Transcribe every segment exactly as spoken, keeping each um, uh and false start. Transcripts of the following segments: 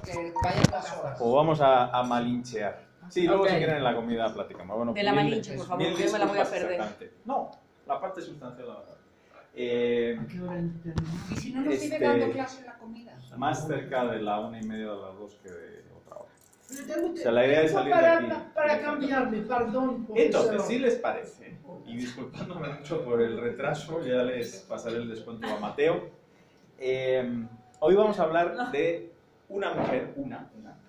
que vayan las horas. O vamos a, a malinchear. Sí, luego Ok. si quieren en la comida platicamos. Bueno, De la mil- Malinche, por favor, mil que yo me la voy a disculpas, perder. exactamente. No, la parte sustancial la verdad. Eh, ¿A qué hora terminamos? Y si no nos Este- sigue dando clase en la comida. más cerca de la una y media de las dos que de otra hora. Pero tengo- O sea, la idea es salir de para, aquí. Para cambiarme, perdón. profesor. Entonces, si les parece, y disculpándome mucho por el retraso, ya les pasaré el descuento a Mateo. Eh, hoy vamos a hablar de una mujer, una, una,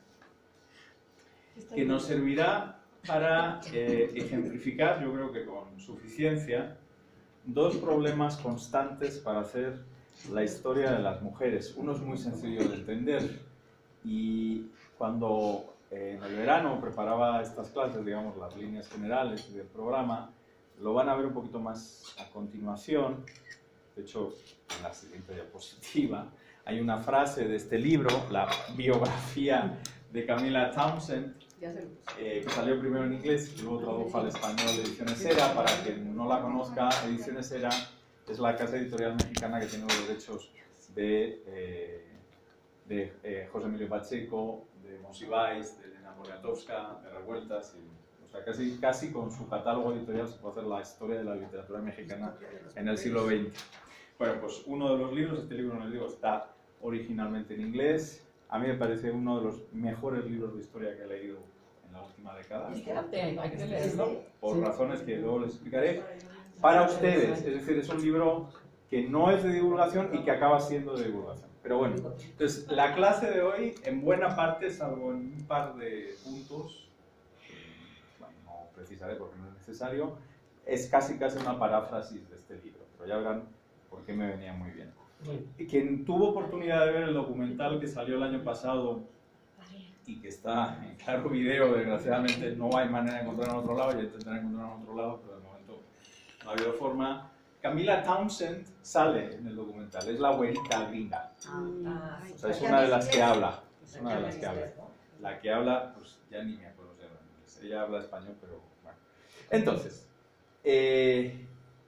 que nos servirá para eh, ejemplificar, yo creo que con suficiencia, dos problemas constantes para hacer la historia de las mujeres. Uno es muy sencillo de entender y cuando eh, en el verano preparaba estas clases, digamos, las líneas generales del programa, lo van a ver un poquito más a continuación. De hecho, en la siguiente diapositiva hay una frase de este libro, la biografía de Camila Townsend, Ya se lo puse. eh, que salió primero en inglés y luego tradujo al español de Ediciones Era. Para quien no la conozca, Ediciones Era es la casa editorial mexicana que tiene los derechos de, eh, de eh, José Emilio Pacheco, de Monsiváis, de Elena Poniatowska, de Revueltas. Y, o sea, casi, casi con su catálogo editorial se puede hacer la historia de la literatura mexicana en el siglo veinte. Bueno, pues uno de los libros, este libro, no les digo, está originalmente en inglés. A mí me parece uno de los mejores libros de historia que he leído en la última década. Espérate, hay que leerlo. Por razones que luego les explicaré. Para ustedes, es decir, es un libro que no es de divulgación y que acaba siendo de divulgación. Pero bueno, entonces la clase de hoy, en buena parte, salvo en un par de puntos, que, bueno, no precisaré porque no es necesario, es casi casi una paráfrasis de este libro. Pero ya verán por qué me venía muy bien. Y quien tuvo oportunidad de ver el documental que salió el año pasado y que está en claro video, desgraciadamente no hay manera de encontrar en otro lado, ya intentaré encontrar en otro lado, pero de momento no ha habido forma. Camila Townsend sale en el documental, es la güerita gringa, Ah, o sea, es una de las que habla, es una de las que habla. La que habla, pues ya ni me acuerdo si habla inglés, ella habla español, pero bueno. Entonces, eh,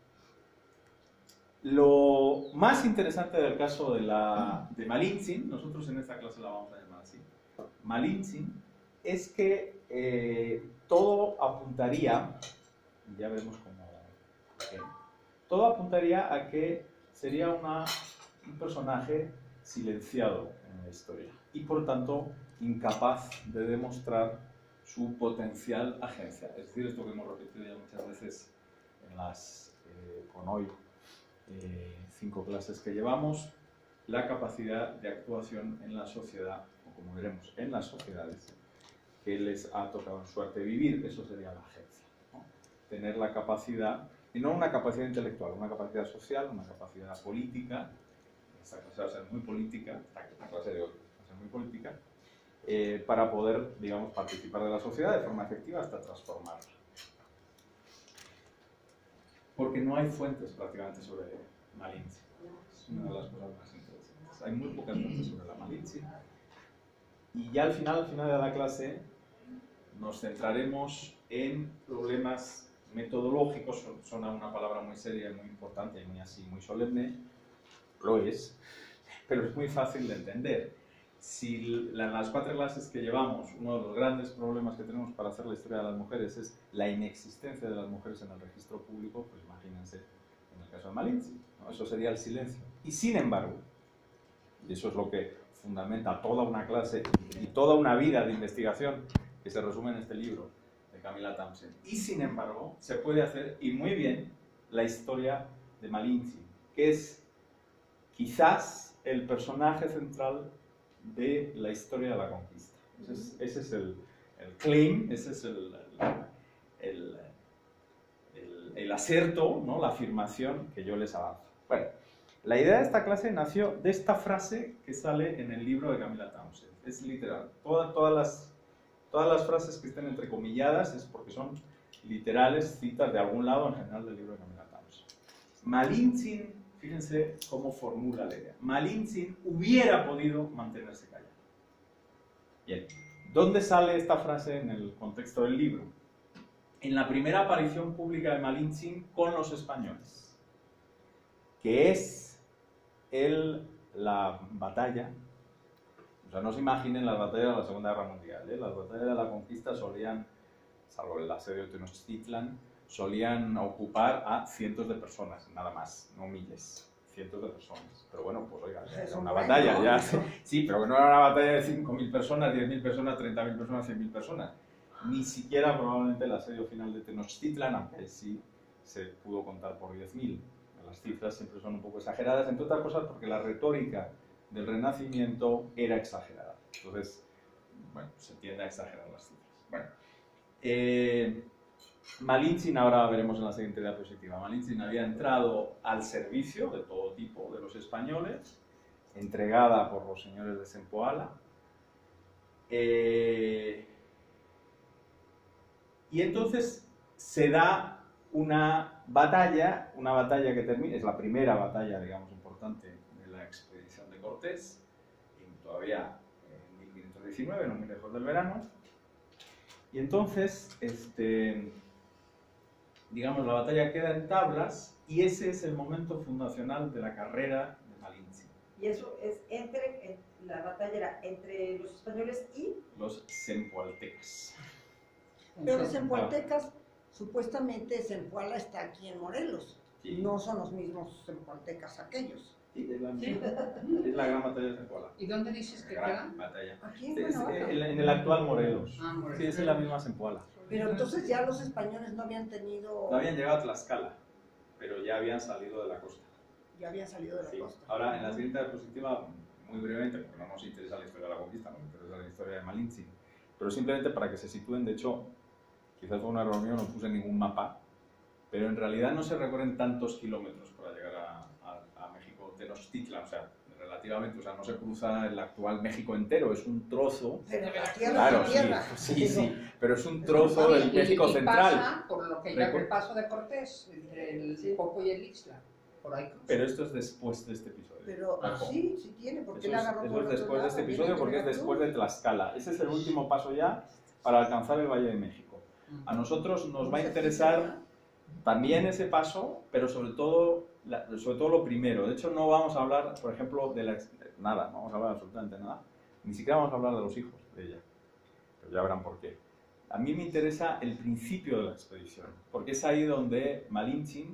lo más interesante del caso de, la, de Malintzin, nosotros en esta clase la vamos a llamar así, Malintzin, es que eh, todo apuntaría, ya veremos cómo, okay, todo apuntaría a que sería una, un personaje silenciado en la historia y por tanto incapaz de demostrar su potencial agencia. Es decir, esto que hemos repetido ya muchas veces en las, eh, con hoy, eh, cinco clases que llevamos, la capacidad de actuación en la sociedad, o como veremos, en las sociedades que les ha tocado en suerte vivir. Eso sería la agencia, ¿no? Tener la capacidad, y no una capacidad intelectual, una capacidad social, una capacidad política. Esta clase va a ser muy política, esta clase de hoy va a ser muy política, eh, para poder, digamos, participar de la sociedad de forma efectiva hasta transformarla. Porque no hay fuentes prácticamente sobre Malintzin. Es una de las cosas más interesantes. Hay muy pocas fuentes sobre la Malintzin. Y ya al final, al final de la clase, nos centraremos en problemas metodológicos. Suena una palabra muy seria y muy importante y muy así, muy solemne. Lo es, pero es muy fácil de entender. Si en las cuatro clases que llevamos, uno de los grandes problemas que tenemos para hacer la historia de las mujeres es la inexistencia de las mujeres en el registro público, pues imagínense en el caso de Malintzin, ¿no? Eso sería el silencio. Y sin embargo, y eso es lo que fundamenta toda una clase y toda una vida de investigación que se resume en este libro de Camila Townsend, y sin embargo se puede hacer, y muy bien, la historia de Malintzin, que es quizás el personaje central de la historia de la conquista. Ese es, ese es el, el claim, ese es el, el, el, el acerto, ¿no? La afirmación que yo les avanzo. Bueno, la idea de esta clase nació de esta frase que sale en el libro de Camila Townsend. Es literal. Toda, todas, las, todas las frases que estén entrecomilladas es porque son literales, citas de algún lado, en general del libro de Camila Townsend. Malintzin, fíjense cómo formula la idea. Malintzin hubiera podido mantenerse callado. Bien, ¿dónde sale esta frase en el contexto del libro? En la primera aparición pública de Malintzin con los españoles, que es el, la batalla O sea, no se imaginen las batallas de la Segunda Guerra Mundial, ¿eh? Las batallas de la conquista solían, salvo el asedio de Tenochtitlan, solían ocupar a cientos de personas, nada más, no miles, cientos de personas. Pero bueno, pues oiga, Pues era es un una buen batalla, ya, número. sí, pero que no era una batalla de cinco mil personas, diez mil personas, treinta mil personas, cien mil personas. Ni siquiera probablemente el asedio final de Tenochtitlan, aunque sí se pudo contar por diez mil. Las cifras siempre son un poco exageradas, entre otras cosas porque la retórica del Renacimiento era exagerada. Entonces, bueno, se tiende a exagerar las cifras. Bueno, eh, Malintzin, ahora veremos en la siguiente diapositiva, Malintzin había entrado al servicio de todo tipo de los españoles, entregada por los señores de Sempoala, eh, y entonces se da una batalla, una batalla que termina, es la primera batalla, digamos, importante de la expedición de Cortés, y todavía en mil quinientos diecinueve, no muy lejos del verano, y entonces, este, digamos, la batalla queda en tablas, y ese es el momento fundacional de la carrera de Malintzin. Y eso es entre, en- la batalla era entre los españoles y... Los sempoaltecas. Pero los zempoaltecas, supuestamente Zempoala está aquí en Morelos. Sí. No son los mismos zempoaltecas aquellos. Sí, es la, es la gran batalla de Sempoala. ¿Y dónde dices que La gran queda? batalla. Aquí en Sí, es, Cuernavaca. eh, en el actual Morelos. Ah, Morelos. Sí, es en la misma Sempoala. Pero entonces ya los españoles no habían tenido... No habían llegado a Tlaxcala, pero ya habían salido de la costa. Ya habían salido de la Sí. costa. Ahora, en la siguiente diapositiva, muy brevemente, porque no nos interesa la historia de la conquista, nos interesa la historia de Malintzin, pero simplemente para que se sitúen, de hecho, quizás fue una error mío, no puse ningún mapa, pero en realidad no se recorren tantos kilómetros para llegar a, a, a México Tenochtitlan, o sea, relativamente, o sea, no se cruza el actual México entero, es un trozo. Pero la tierra Claro, es sí, tierra. sí, sí, pero es un trozo del Y- México y central. pasa por lo que llama el paso de Cortés, entre el Sí. Popo y el Ixtla. Por ahí cruza. Pero esto es después de este episodio. Pero Ojo. sí, sí tiene, porque Eso él es, agarró eso por es el otro después de este lado, episodio viene porque es Veracruz. después de Tlaxcala. Ese es el último paso ya para alcanzar el Valle de México. A nosotros nos va a interesar también ese paso, pero sobre todo, la- sobre todo lo primero. De hecho, no vamos a hablar, por ejemplo, de la, ex- nada, no vamos a hablar absolutamente nada. Ni siquiera vamos a hablar de los hijos de ella. Pero ya verán por qué. A mí me interesa el principio de la expedición, porque es ahí donde Malintzin,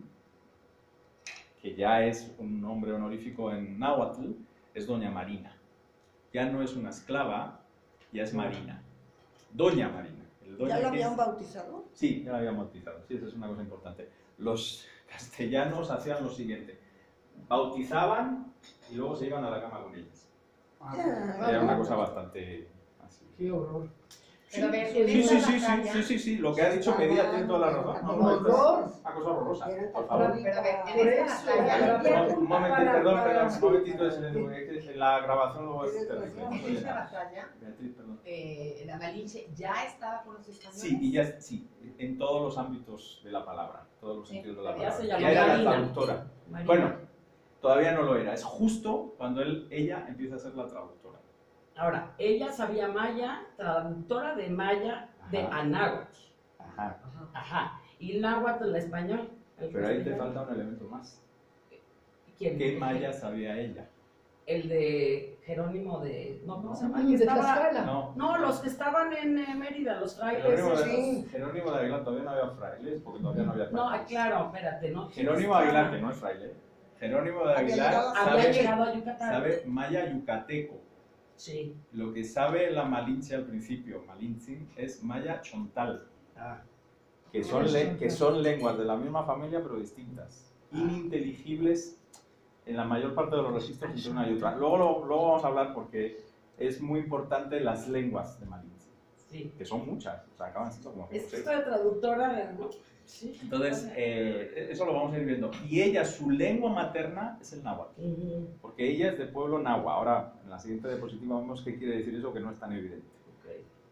que ya es un nombre honorífico en náhuatl, es Doña Marina. Ya no es una esclava, ya es Marina. Doña Marina. El doña ¿Ya lo que habían es- bautizado? Sí, ya la habían bautizado. Sí, esa es una cosa importante. Los castellanos hacían lo siguiente. Bautizaban y luego se iban a la cama con ellas. Ah, Ya. Era una cosa bastante así. Qué horror. Pero a ver, Sí, en sí, esa sí, sí, batalla- sí, sí, sí, lo que ha dicho Medía tiene toda la razón. No, no, Horror. es una cosa horrorosa, Eran por favor. Pero a ver, en Por esta eso, batalla- para- No, un momentito, para- perdón, para- perdón, un momentito de silencio, porque es que la grabación luego es Tienes terrible. razón. No En oye esa nada. batalla, Beatriz, perdón. eh, la Malinche ya estaba con los españoles. Sí, y ya, sí, en todos los ámbitos de la palabra, todos los Sí, sentidos de la ya palabra. se Ya llamaba era la Marina. traductora. Marina. Bueno, todavía no lo era, es justo cuando él, ella empieza a ser la traductora. Ahora, ella sabía maya, traductora de maya de Ajá. anáhuatl. Ajá. Ajá. Y náhuatl el español. el Pero ahí te castellano. falta un elemento más. ¿Quién? ¿Qué maya sabía ella? El de Jerónimo de... No, ¿cómo se llama? Mm, El que de estaba- Tlaxcala. No. No, los que estaban en eh, Mérida, los frailes. Jerónimo esos. de, Jerónimo de Aguilar todavía no había frailes, porque todavía no había No, ah, frailes. claro, espérate, ¿no? Jerónimo de Aguilar, que no es fraile. Jerónimo de Había Aguilar llegado- Había sabe, llegado a Yucatán. sabe maya yucateco. Sí. Lo que sabe la Malinche al principio, Malintzin, es maya chontal, Ah. que son, le- que son lenguas de la misma familia pero distintas, ininteligibles en la mayor parte de los registros entre una y otra. Luego, lo- luego vamos a hablar porque es muy importante las lenguas de Malinche, Sí. que son muchas, o sea, acaban siendo como Es cinco o que seis. estoy traductora, ¿no? Sí. Entonces, eh, eso lo vamos a ir viendo. Y ella, su lengua materna es el náhuatl. Ujú. Porque ella es de pueblo nahua. Ahora, en la siguiente diapositiva vemos qué quiere decir eso, que no es tan evidente. Ok.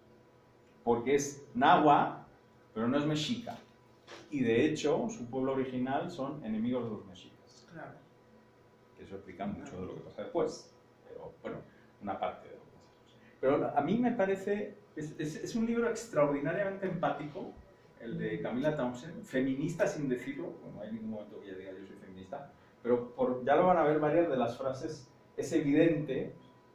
Porque es nahua, pero no es mexica. Y de hecho, su pueblo original son enemigos de los mexicas. Claro. Que eso explica mucho de lo que pasa después. Pero bueno, una parte de lo que pasa después. Pero a mí me parece, es, es, es un libro extraordinariamente empático, el de Camila Townsend, feminista sin decirlo, bueno, no hay ningún momento que ella diga yo soy feminista, pero por, ya lo van a ver varias de las frases, es evidente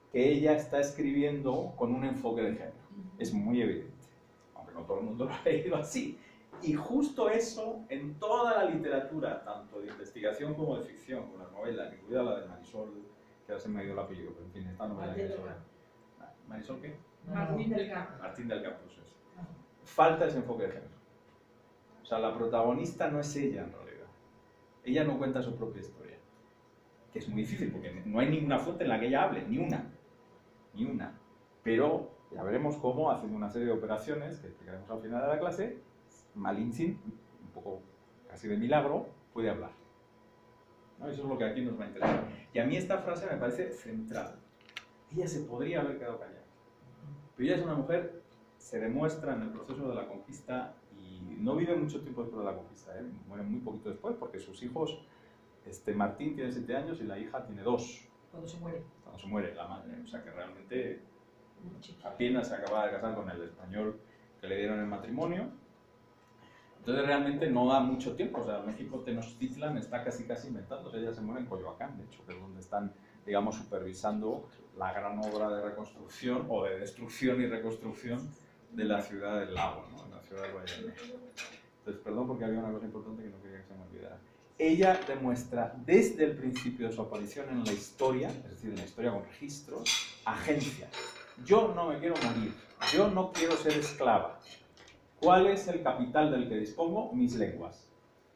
que ella está escribiendo con un enfoque de género. Es muy evidente, aunque no todo el mundo lo ha leído así. Y justo eso, en toda la literatura, tanto de investigación como de ficción, con las novelas, incluida la de Marisol, que ahora se me ha ido el apellido, pero en fin, esta novela que es sobre... ¿Marisol qué? Martín del Campo. Martín del Campo, eso es. Falta ese enfoque de género. O sea, la protagonista no es ella en realidad. Ella no cuenta su propia historia. Que es muy difícil, porque no hay ninguna fuente en la que ella hable, ni una. Ni una. Pero ya veremos cómo, haciendo una serie de operaciones, que explicaremos al final de la clase, Malintzin, un poco casi de milagro, puede hablar. ¿No? Eso es lo que aquí nos va a interesar. Y a mí esta frase me parece central. Ella se podría haber quedado callada. Pero ella es una mujer, se demuestra en el proceso de la conquista, y no vive mucho tiempo después de la conquista, ¿eh? Muere muy poquito después, porque sus hijos, este Martín tiene siete años y la hija tiene dos. Cuando se muere. Cuando se muere la madre. O sea que realmente apenas se acaba de casar con el español que le dieron el matrimonio. Entonces realmente no da mucho tiempo. O sea, México Tenochtitlan está casi casi inventando. Ella se muere en Coyoacán, de hecho, que es donde están, digamos, supervisando la gran obra de reconstrucción o de destrucción y reconstrucción de la ciudad del lago, ¿no? La ciudad del Valle de México. Entonces, perdón, porque había una cosa importante que no quería que se me olvidara. Ella demuestra desde el principio de su aparición en la historia, es decir, en la historia con registros, agencia. Yo no me quiero morir, yo no quiero ser esclava. ¿Cuál es el capital del que dispongo? Mis lenguas.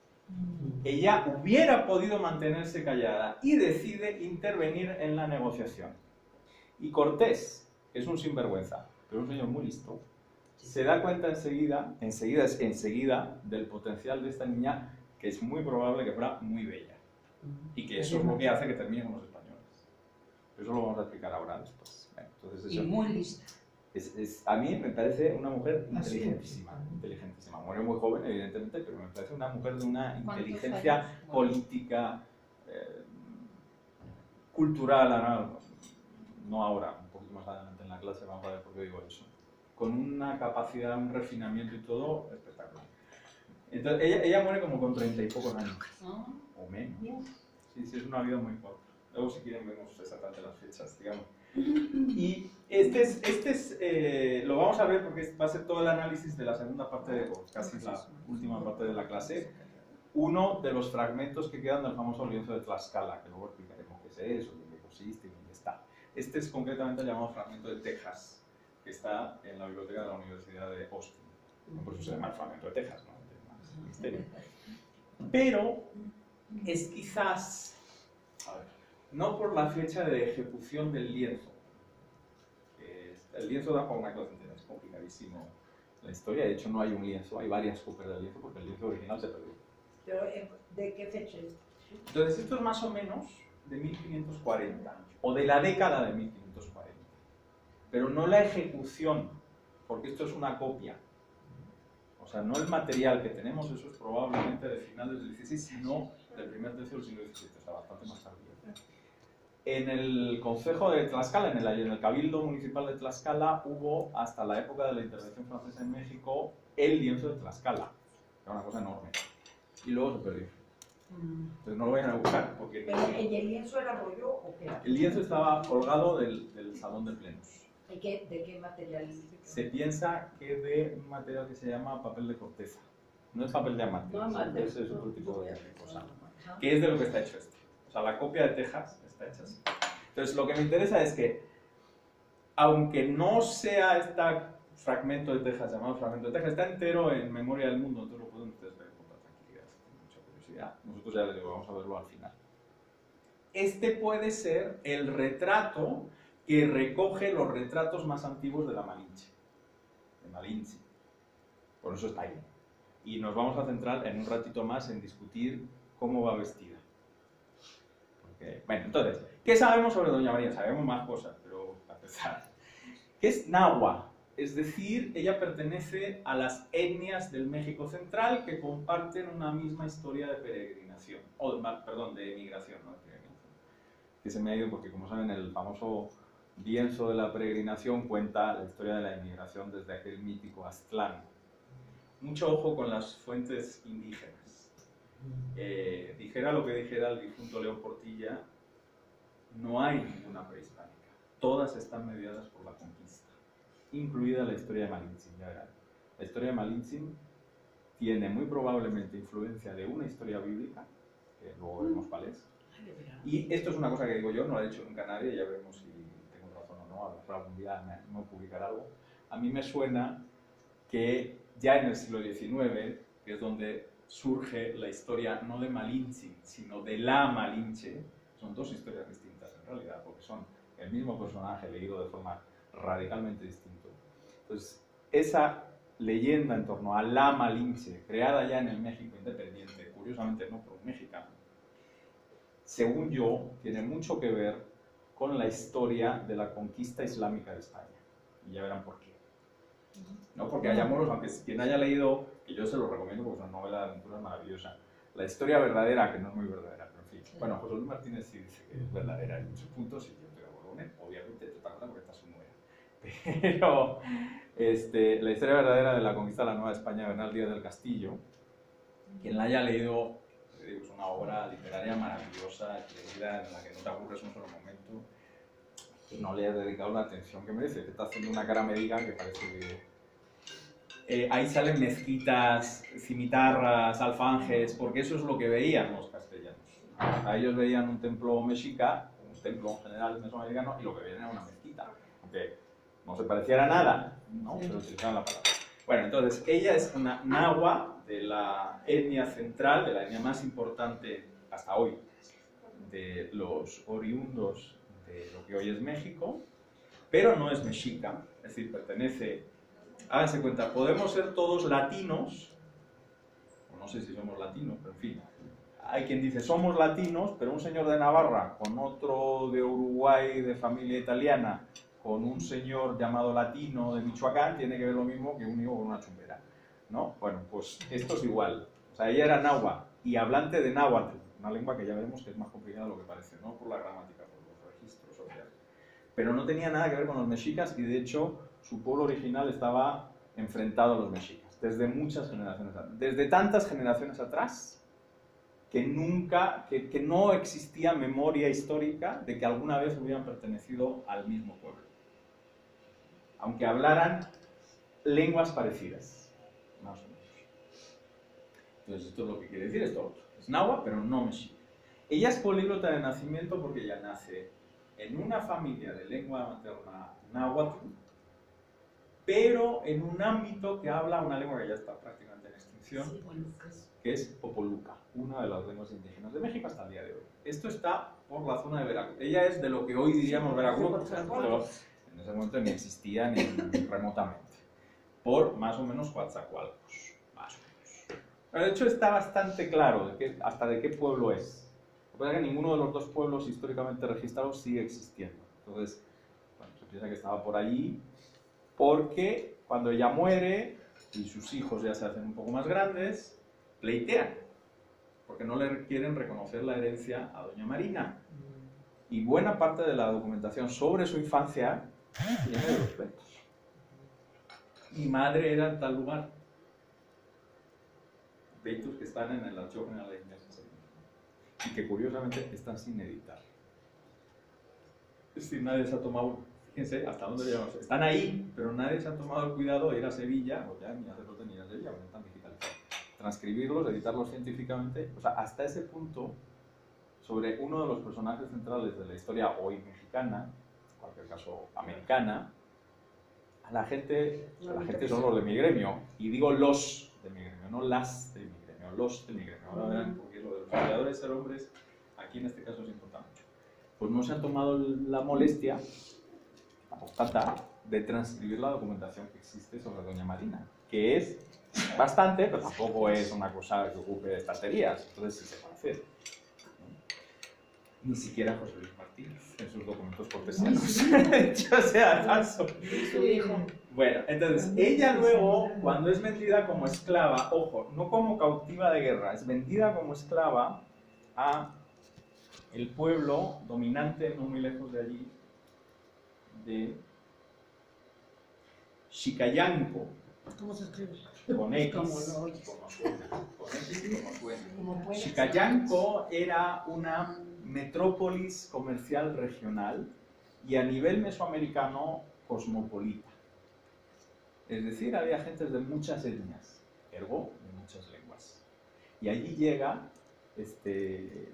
Ella hubiera podido mantenerse callada y decide intervenir en la negociación. Y Cortés, que es un sinvergüenza, pero un señor muy listo, se da cuenta enseguida, enseguida es enseguida, del potencial de esta niña, que es muy probable que fuera muy bella. Y que eso es lo que hace que termine con los españoles. Eso lo vamos a explicar ahora después. Bueno, entonces Y eso muy lista. es, es, a mí me parece una mujer inteligentísima, inteligentísima. Murió muy joven, evidentemente, pero me parece una mujer de una inteligencia años? política, eh, cultural, no, no ahora, un poquito más adelante en la clase vamos a ver por qué digo eso. Con una capacidad, un refinamiento y todo espectacular. Entonces, ella, ella muere como con treinta y pocos años, o menos. Sí, sí, es una vida muy corta. Luego, si quieren, vemos exactamente las fechas, digamos. Y este es, este es eh, lo vamos a ver porque va a ser todo el análisis de la segunda parte, de, o casi la última parte de la clase. Uno de los fragmentos que quedan del famoso lienzo de Tlaxcala, que luego explicaremos qué es eso, dónde consiste y dónde está. Este es concretamente el llamado fragmento de Texas, que está en la biblioteca de la Universidad de Austin. Por eso se llama el fragmento de Texas, ¿no? Misterio. Pero es quizás, a ver, no por la fecha de ejecución del lienzo. El lienzo da para una clase entera, es complicadísimo la historia. De hecho, no hay un lienzo, hay varias copias del lienzo porque el lienzo original se perdió. Pero, ¿de qué fecha es? Entonces, esto es más o menos de mil quinientos cuarenta, o de la década de mil quinientos cuarenta. Pero no la ejecución, porque esto es una copia. O sea, no el material que tenemos, eso es probablemente de finales del dieciséis, sino del primer tercio del siglo diecisiete, o sea, bastante más tardío. En el Concejo de Tlaxcala, en el, en el Cabildo Municipal de Tlaxcala, hubo, hasta la época de la intervención francesa en México, el lienzo de Tlaxcala. Era una cosa enorme. Y luego se perdió. Entonces no lo vayan a buscar, porque... ¿Pero ¿y el lienzo era rollo o qué era? El lienzo estaba colgado del, del salón de plenos. ¿De qué, de qué material? Se piensa que de un material que se llama papel de corteza. No es papel de amante, No, amante. ese es otro tipo de cosa. Que es de lo que está hecho esto. O sea, la copia de Texas está hecha así. Entonces, lo que me interesa es que, aunque no sea este fragmento de Texas, llamado fragmento de Texas, está entero en Memoria del Mundo, entonces lo pueden ustedes ver con toda tranquilidad, sin mucha curiosidad. Nosotros ya les digo, vamos a verlo al final. Este puede ser el retrato que recoge los retratos más antiguos de la Malinche, de Malinche. Por eso está ahí. Y nos vamos a centrar en un ratito más en discutir cómo va vestida. Porque, bueno, entonces, ¿qué sabemos sobre Doña María? Sabemos más cosas, pero a empezar. ¿Qué es Nahua? Es decir, ella pertenece a las etnias del México central que comparten una misma historia de peregrinación, o de, perdón, de emigración, no de peregrinación. Que se me ha ido porque, como saben, el famoso lienzo de la peregrinación cuenta la historia de la emigración desde aquel mítico Aztlán. Mucho ojo con las fuentes indígenas. Eh, dijera lo que dijera el difunto León Portilla, no hay ninguna prehispánica. todas están mediadas por la conquista, incluida la historia de Malintzin. Ya verán. La historia de Malintzin tiene muy probablemente influencia de una historia bíblica, que luego veremos cuál es. Y esto es una cosa que digo yo, no lo ha dicho nunca nadie, ya veremos si tengo razón o no, a lo mejor algún día me, me publicar algo. A mí me suena que ya en el siglo diecinueve, que es donde surge la historia no de Malintzin, sino de la Malinche, son dos historias distintas en realidad, porque son el mismo personaje leído de forma radicalmente distinta. Entonces, esa leyenda en torno a la Malinche, creada ya en el México independiente, curiosamente no por un mexicano, según yo, tiene mucho que ver con la historia de la conquista islámica de España. Y ya verán por qué. No porque haya moros, aunque quien haya leído, que yo se lo recomiendo porque es una novela de aventuras maravillosa, la historia verdadera, que no es muy verdadera, pero en fin. Bueno, José Luis Martínez sí dice que es verdadera en muchos puntos, y yo estoy de acuerdo con él, obviamente, total cosa porque está su nuera. Pero este, la historia verdadera de la conquista de la Nueva España, Bernal Díaz del Castillo, quien la haya leído, es una obra literaria maravillosa, leída, en la que no te aburres un solo momento, que no le has dedicado la atención que merece, que está haciendo una cara médica que parece que... Eh, ahí salen mezquitas, cimitarras, alfanjes, porque eso es lo que veían los castellanos. A ellos veían un templo mexica, un templo en general mesoamericano, y lo que veían era una mezquita, aunque no se pareciera a nada, ¿no? Pero utilizaban la palabra. Bueno, entonces, ella es una nahua de la etnia central, de la etnia más importante hasta hoy, de los oriundos de lo que hoy es México, pero no es mexica, es decir, pertenece... Háganse cuenta, podemos ser todos latinos, o no sé si somos latinos, pero en fin, hay quien dice somos latinos, pero un señor de Navarra con otro de Uruguay de familia italiana, con un señor llamado latino de Michoacán, tiene que ver lo mismo que un hijo con una chumbera, ¿no? Bueno, pues esto es igual. O sea, ella era náhuatl y hablante de náhuatl, una lengua que ya veremos que es más complicada de lo que parece, no por la gramática, por los registros sociales. Pero no tenía nada que ver con los mexicas y de hecho su pueblo original estaba enfrentado a los mexicas, desde muchas generaciones atrás, desde tantas generaciones atrás, que nunca, que, que no existía memoria histórica de que alguna vez hubieran pertenecido al mismo pueblo. Aunque hablaran lenguas parecidas, más o menos. Entonces esto es lo que quiere decir esto otro. Es náhuatl, pero no mexica. Ella es políglota de nacimiento porque ella nace en una familia de lengua materna náhuatl, pero en un ámbito que habla una lengua que ya está prácticamente en extinción, que es popoluca, una de las lenguas indígenas de México hasta el día de hoy. Esto está por la zona de Veracruz. Ella es de lo que hoy diríamos Veracruz, pero en ese momento ni existía ni remotamente. Por más o menos Coatzacoalcos, más o menos. Pero de hecho está bastante claro de qué, hasta de qué pueblo es. Lo que pasa es que ninguno de los dos pueblos históricamente registrados sigue existiendo. Entonces, bueno, se piensa que estaba por allí, porque cuando ella muere y sus hijos ya se hacen un poco más grandes, pleitean, porque no le quieren reconocer la herencia a doña Marina. Y buena parte de la documentación sobre su infancia viene de los pleitos. Mi madre era en tal lugar. Pleitos que están en el Archivo General de Indias y que curiosamente están sin editar. Es decir, nadie se ha tomado... Fíjense hasta dónde llegamos. Están ahí, pero nadie se ha tomado el cuidado de ir a Sevilla, o ya ni hace falta ni ir a Sevilla, porque están digitalizados. Transcribirlos, editarlos científicamente. O sea, hasta ese punto, sobre uno de los personajes centrales de la historia hoy mexicana, en cualquier caso americana, a la gente, a la gente son los de mi gremio. Y digo los de mi gremio, no las de mi gremio, los de mi gremio. Ahora verán, porque lo de los historiadores ser hombres, aquí en este caso es importante mucho. Pues no se han tomado la molestia tanta de transcribir la documentación que existe sobre doña Marina, que es bastante, pero tampoco es una cosa que ocupe estanterías, entonces sí se puede hacer. Ni siquiera José Luis Martínez en sus documentos cortesianos, dicho sea paso. Bueno, entonces ella luego, cuando es vendida como esclava, ojo, no como cautiva de guerra, es vendida como esclava a el pueblo dominante, no muy lejos de allí, de Xicayanco. ¿Cómo se escribe? Con X, Como lo como oyes. suena, con X como suena. Como puede ser. Xicayanco era una metrópolis comercial regional y a nivel mesoamericano cosmopolita. Es decir, había gentes de muchas etnias, ergo de muchas lenguas. Y allí llega este,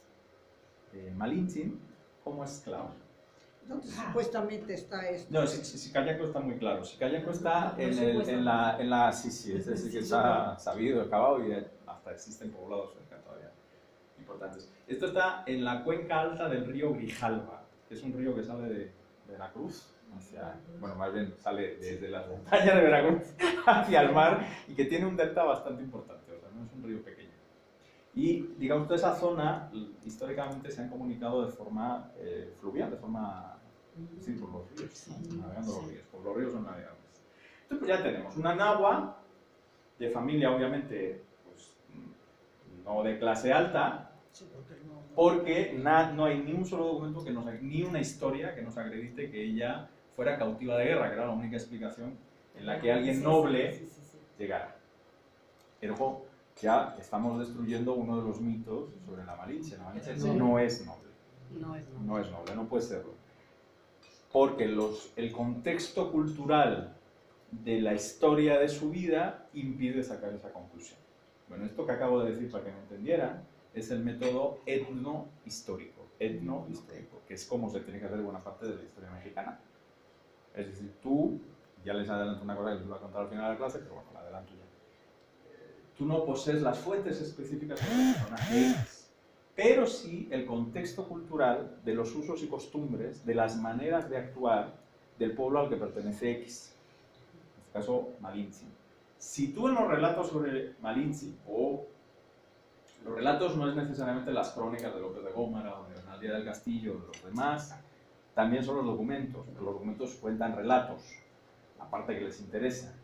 eh, Malintzin como esclavo. ¿Dónde supuestamente está esto? No, Sicayaco está muy claro. Sicayaco está en, el, en, la, en la... Sí, sí, es decir, que está sabido, acabado y hasta existen poblados cerca todavía importantes. Esto está en la cuenca alta del río Grijalva, que es un río que sale de Veracruz hacia... Bueno, más bien sale desde las montañas de Veracruz hacia el mar y que tiene un delta bastante importante, o sea, no es un río pequeño. Y, digamos, toda esa zona históricamente se han comunicado de forma eh, fluvial, de forma... Sí, por los ríos, ¿no? Navegando los ríos, por los ríos son navegables. Entonces, pues ya tenemos una nahua de familia, obviamente, pues, no de clase alta, porque na, no hay ni un solo documento, que nos, ni una historia que nos acredite que ella fuera cautiva de guerra, que era la única explicación en la que alguien noble llegara. Ergo, ya estamos destruyendo uno de los mitos sobre la Malinche. La Malinche no, no es noble. No es noble. No es noble, no puede serlo. Porque los, el contexto cultural de la historia de su vida impide sacar esa conclusión. Bueno, esto que acabo de decir para que me entendieran es el método etnohistórico, etnohistórico, que es como se tiene que hacer buena parte de la historia mexicana. Es decir, tú, ya les adelanto una cosa que les voy a contar al final de la clase, pero bueno, la adelanto ya. Tú no posees las fuentes específicas de la personaje X, pero sí el contexto cultural de los usos y costumbres, de las maneras de actuar del pueblo al que pertenece X, en este caso Malintzin. Si tú en los relatos sobre Malintzin, o los relatos no es necesariamente las crónicas de López de Gómara o de Bernaldía del Castillo o de los demás, también son los documentos, los documentos cuentan relatos, la parte que les interesa.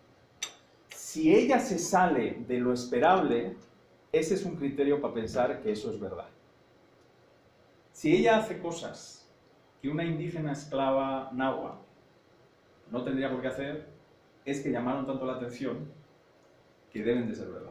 Si ella se sale de lo esperable, ese es un criterio para pensar que eso es verdad. Si ella hace cosas que una indígena esclava nahua no tendría por qué hacer, es que llamaron tanto la atención que deben de ser verdad.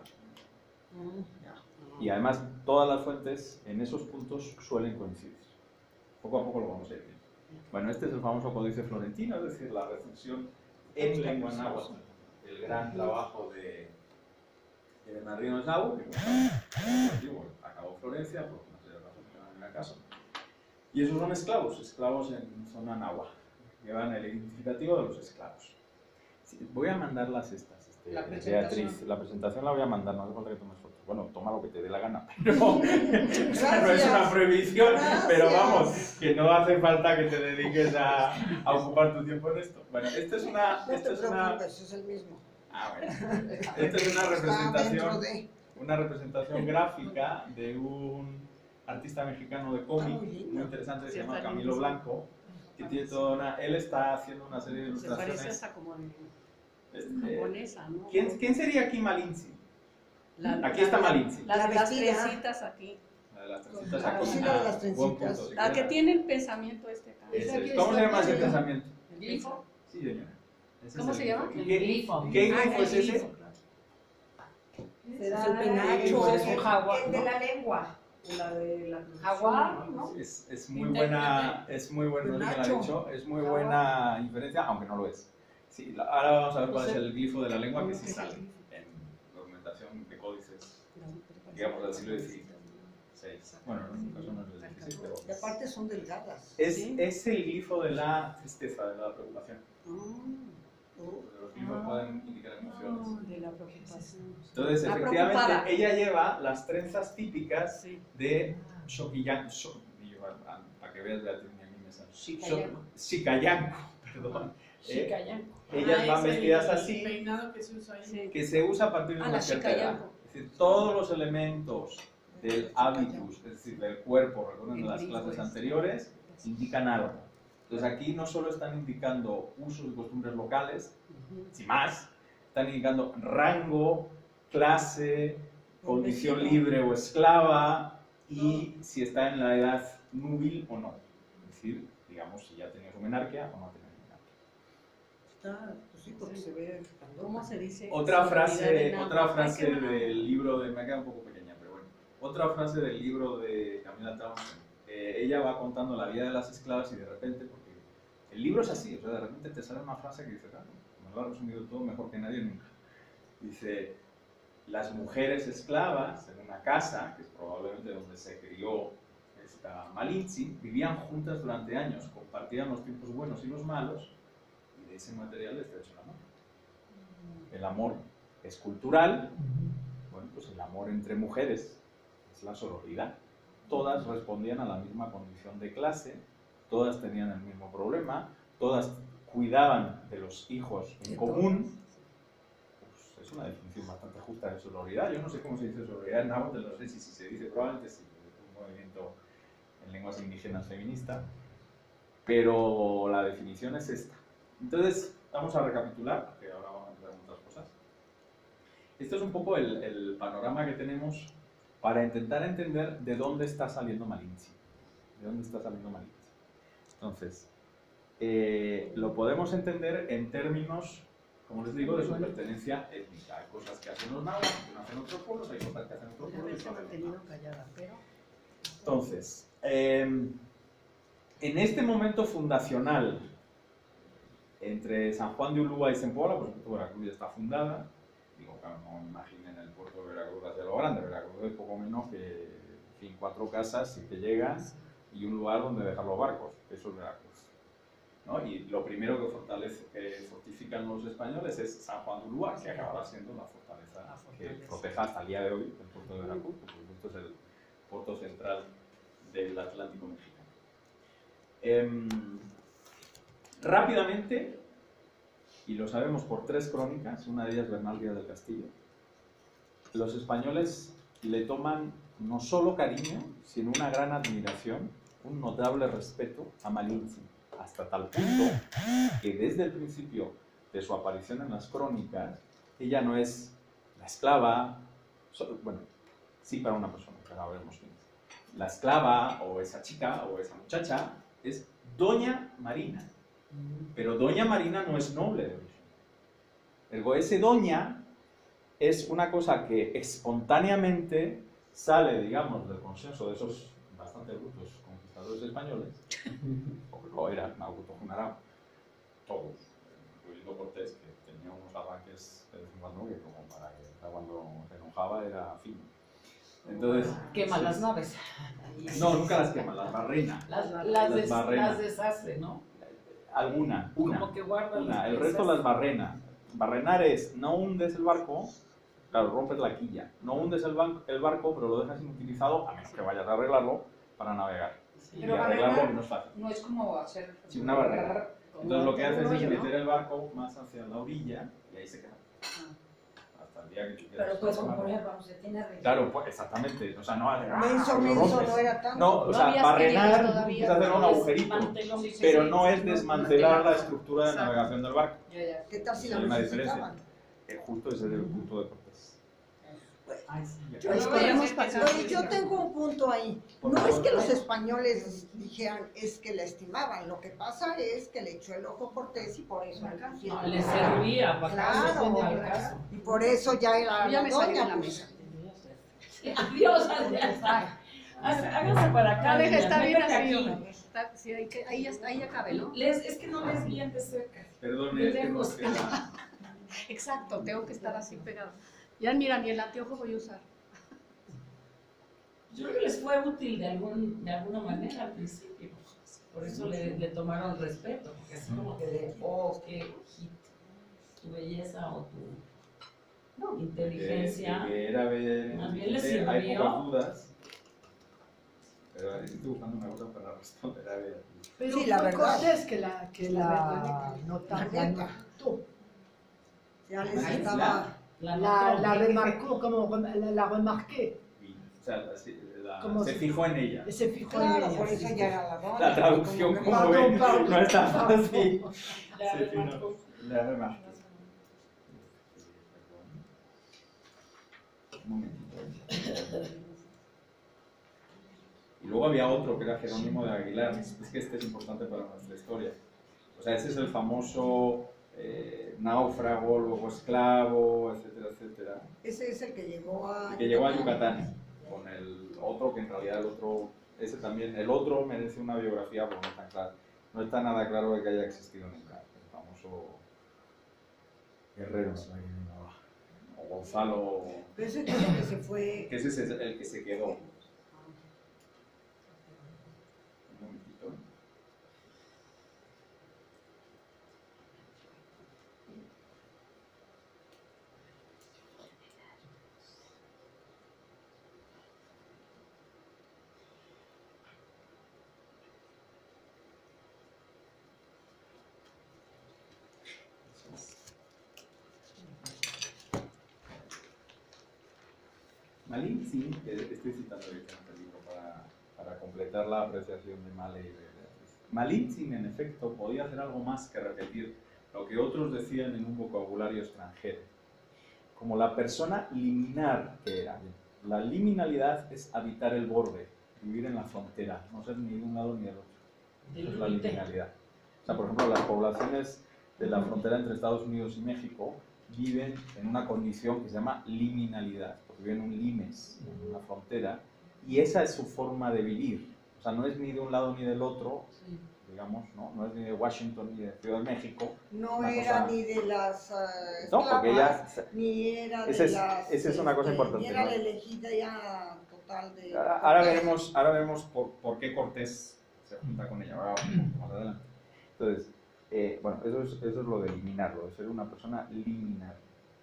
Y además, todas las fuentes en esos puntos suelen coincidir. Poco a poco lo vamos a ir viendo. Bueno, este es el famoso Códice Florentino, es decir, la recensión en lengua náhuatl, el gran trabajo de, de Bernardino de Sahagún, que como acabó Florencia, por una serie de razones que no viene al caso. Y esos son esclavos, esclavos en zona náhuatl. Llevan el identificativo de los esclavos. Sí, voy a mandarlas estas, este, La Beatriz. La presentación la voy a mandar, no hace falta que tomes fotos. Bueno, toma lo que te dé la gana, pero no es una prohibición, Gracias. pero vamos, que no hace falta que te dediques a, a ocupar tu tiempo en esto. Bueno, esta es una... No Esta te es una preocupes, es el mismo. ah, bueno. Esta es una Está representación, dentro de... una representación gráfica de un artista mexicano de cómic Ah, muy lindo. muy interesante, que Sí, se llama está Camilo lindísimo. Blanco, que tiene toda una... Él está haciendo una serie de Se parece ilustraciones. hasta como de este, japonesa, ¿no? ¿quién, ¿Quién sería aquí Malintzin? La- Aquí está la- Malintzin. La La de las vestida. trencitas aquí. La de las trencitas Ah, aquí. sí, la de las Ah, buen trencitas. punto, sí, La que claro. tiene el pensamiento este acá. Ese Aquí es. ¿Cómo se está llama ese bien. pensamiento? ¿El glifo? Sí, señora. Ese ¿Cómo es se el llama? glifo. El ¿Qué, glifo. ¿Qué Ah, glifo es el ese? glifo. Será Es el penacho, el- es un jaguar, el de ¿no? la lengua. La de la Jaguar, ¿no? Es, es muy buena, es muy bueno, no sé quién lo ha dicho, es muy buena inferencia, aunque no lo es. Sí, la- ahora vamos a ver cuál es el glifo de la lengua que sí sale en documentación de códices, digamos, del siglo dieciséis. Bueno, en un caso no es del dieciséis, pero Y aparte son delgadas. es, Sí. es el glifo de la tristeza, de la preocupación. Oh, Los glifos pueden indicar emociones. Ah, de la preocupación. Entonces, La efectivamente, preocupada. ella lleva las trenzas típicas Sí. de Xoquillanco, Xo- y yo, ah, para que veas, Beatriz, ni a mí me sale. Xicayanco. Xicayanco, perdón. ¿eh? Xicayanco. Ellas Ah, van es el vestidas así, peinado que se usa ahí. Sí. que se usa a partir de Ah, una la cierta edad. Xicayanco. Es decir, todos los elementos del hábitus, es decir, del cuerpo, recuerden El las grifo clases es- anteriores, indican algo. Entonces aquí no solo están indicando usos y costumbres locales, Ujú. sin más, están indicando rango, clase, condición vecino. libre o esclava y si está en la edad núbil o no. Es decir, digamos, si ya ha tenido su menarquia o no ha tenido menarquia. está, pues sí, porque se ve grandota. ¿Cómo se dice? Otra Sonoridad frase, de nada. otra Ay, frase qué bueno. del libro de, me queda un poco pequeña, pero bueno, otra frase del libro de Camila Townsend eh, ella va contando la vida de las esclavas y de repente, porque el libro es así, o sea, de repente te sale una frase que dice, claro, me lo ha resumido todo mejor que nadie nunca. Dice, las mujeres esclavas en una casa, que es probablemente donde se crió esta Malinche, vivían juntas durante años, compartían los tiempos buenos y los malos, y de ese material está hecho el amor. El amor es cultural, bueno, pues el amor entre mujeres es la sororidad. Todas respondían a la misma condición de clase, todas tenían el mismo problema, todas cuidaban de los hijos en común. Pues es una definición bastante justa de sororidad. Yo no sé cómo se dice sororidad en náhuatl, no sé si, si se dice, probablemente sí, es un movimiento en lenguas indígenas feminista, pero la definición es esta. Entonces, vamos a recapitular, porque ahora vamos a entrar en otras cosas. Esto es un poco el, el panorama que tenemos para intentar entender de dónde está saliendo Malinche. ¿De dónde está saliendo Malinche? Entonces, eh, lo podemos entender en términos, como les digo, de su pertenencia étnica. Hay cosas que hacen los náhuatl, que no hacen otros pueblos, hay cosas que hacen otros pueblos y que no hacen otros pueblos. Entonces, eh, en este momento fundacional entre San Juan de Ulúa y Sempoala, por supuesto Veracruz ya está fundada. Digo, claro, no imaginen el puerto de Veracruz hacia lo grande. Veracruz es poco menos que, en fin, cuatro casas y que llegan y un lugar donde dejar los barcos. Eso es Veracruz, ¿no? Y lo primero que, fortalece, que fortifican los españoles es San Juan de Ulúa, que acabará siendo la fortaleza, la fortaleza que proteja hasta el día de hoy el puerto de Veracruz, porque esto es el puerto central del Atlántico mexicano. Eh, rápidamente, y lo sabemos por tres crónicas, una de ellas Bernal Díaz del Castillo, los españoles le toman no solo cariño, sino una gran admiración, un notable respeto a Malinche, hasta tal punto que desde el principio de su aparición en las crónicas, ella no es la esclava, bueno, sí para una persona, que ahora veremos quién es, la esclava, o esa chica, o esa muchacha, es Doña Marina. Pero Doña Marina no es noble de origen. Ergo, ese Doña es una cosa que espontáneamente sale, digamos, del consenso de esos bastante brutos conquistadores españoles, porque lo eran, Augusto Junarao, todos, incluyendo Cortés, que tenía unos arranques de vez en cuando que como para que cuando se enojaba era fino. Entonces, quema las naves. No, nunca las quema, las barrena. Las, las, las, des, barrena. las deshace, ¿no? Alguna, una. Como que guarda una. El piezas. resto las barrena. Barrenar es, no hundes el barco, claro, rompes la quilla. No hundes el, el barco, pero lo dejas inutilizado, a menos que vayas a arreglarlo, para navegar. Sí. Y Pero arreglarlo barrenar no es fácil. no es como hacer... Sí, una barrera. agarrar- Entonces lo que haces un es hoyo, ¿no? meter el barco más hacia la orilla y ahí se queda. Hasta el día que tú quieras. Pero puedes componer, vamos, se tiene arreglo. Claro, pues exactamente. O sea, no haces, Menso, lo menso, rompes. no era tanto. No, o No sea, había barrenar esqueletos todavía, es hacer un no agujerito, Desmantelo. Sí, sí, pero sí, no sí, es no, desmantelar la desmantelar. estructura de Exacto. navegación del barco. Ya, ya. ¿Qué tal si Sí, la hay una diferencia. necesitaban? Eh, justo ese es el punto de Cortés. Ay, sí. Yo, Pero podemos pasar- Oye, yo tengo un punto ahí. Por No es favor. que los españoles dijeran, es que la estimaban. Lo que pasa es que le echó el ojo Cortés y por eso era No, le servía para Claro. que al caso. Y por eso ya era Ya la me salió doña, de la pues. mesa. Adiós, adiós. Háganse para acá. No, deja, niñas, está bien métete así. aquí. Está- sí, ahí, que- ahí, ya- ahí ya cabe, ¿no? Les, es que no les bien de cerca. Perdone, es que no Lejos. queda. Exacto, tengo que estar así pegado. Ya mira, ni el anteojo voy a usar. Yo creo que les fue útil de, algún, de alguna manera al principio. Por eso le, le tomaron respeto. Porque así como que de, oh, qué hit, tu belleza o tu inteligencia. Que, que era ver, Más bien le eh, hay sirvió. pocas dudas. Pero estoy buscando una cosa para responder a ver. Pero Sí, la fue verdad. Cortés que la, que La la neta. nota, La la neta. notó. Ya les Ay, estaba... La, La, notó. la remarcó, como rem- la, la remarqué. Y, o sea, la- la- Como se si- fijó en ella. Se fijó Claro, en ella. por eso ya era la doña. La traducción, Como que- como Perdón, ven, perdón, no es tan perdón. fácil. La Se fijó. remarcó. La remarqué. Un momentito. Y luego había otro que era Jerónimo de Aguilar. Es que este es importante para nuestra historia. O sea, ese es el famoso eh, náufrago, luego esclavo, etcétera, etcétera. Ese es el que llegó a... Que llegó a Yucatán con el otro, que en realidad el otro ese también. El otro merece una biografía, pero no está claro. No está nada claro de que haya existido nunca. El famoso Guerrero, o Gonzalo, Pero ese es el que se fue. que ese es el que se quedó. Un momentito. Malintzin, que estoy citando directamente el libro para, para completar la apreciación de Male y de Beatriz. Malintzin, en efecto, podía hacer algo más que repetir lo que otros decían en un vocabulario extranjero, como la persona liminar que era. La liminalidad es habitar el borde, vivir en la frontera, no ser ni de un lado ni del otro. Eso es la liminalidad. O sea, por ejemplo, las poblaciones de la frontera entre Estados Unidos y México viven en una condición que se llama liminalidad, porque viven en un limes, en una frontera, y esa es su forma de vivir. O sea, no es ni de un lado ni del otro, Sí. digamos, ¿no? No es ni de Washington ni de Ciudad de México. No Una era cosa- ni de las uh, No, porque ella... ni era Esa de es- las... esa es una cosa este, importante, Ni era ¿no? la elegida ya total de... Ahora, ahora veremos, ahora veremos por, por qué Cortés se junta con ella, ahora vamos más adelante. Entonces, eh, bueno, eso es, eso es lo de eliminar, lo de ser una persona liminar.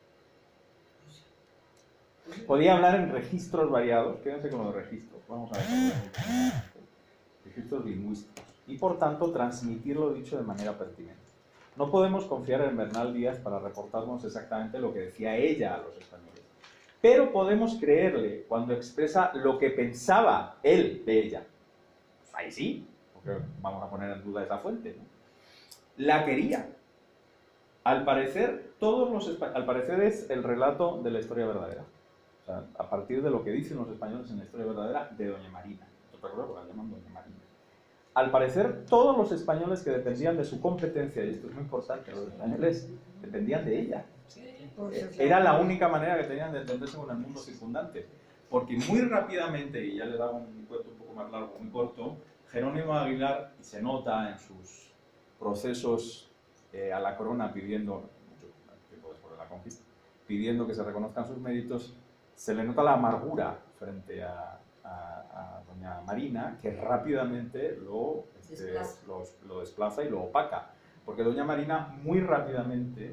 Podía hablar en registros variados, quédense con los registros, vamos a ver. Registros lingüísticos. Y por tanto, transmitir lo dicho de manera pertinente. No podemos confiar en Bernal Díaz para reportarnos exactamente lo que decía ella a los españoles. Pero podemos creerle cuando expresa lo que pensaba él de ella. Pues ahí sí, porque vamos a poner en duda esa fuente, ¿no? La quería. Al parecer, todos los espa- al parecer es el relato de la historia verdadera. O sea, a partir de lo que dicen los españoles en la historia verdadera de Doña Marina. ¿Te acuerdas? Porque la llaman Doña Marina. Al parecer, todos los españoles que dependían de su competencia, y esto es muy importante, los españoles dependían de ella. Entonces, Era la única manera que tenían de entenderse con el mundo circundante. Porque muy rápidamente, y ya le daba un cuento un poco más largo, muy corto, Jerónimo Aguilar, y se nota en sus procesos eh, a la corona pidiendo, mucho tiempo después de la conquista, pidiendo que se reconozcan sus méritos, se le nota la amargura frente a, a, a doña Marina, que rápidamente lo, este, Desplaza. lo, lo desplaza y lo opaca. Porque doña Marina muy rápidamente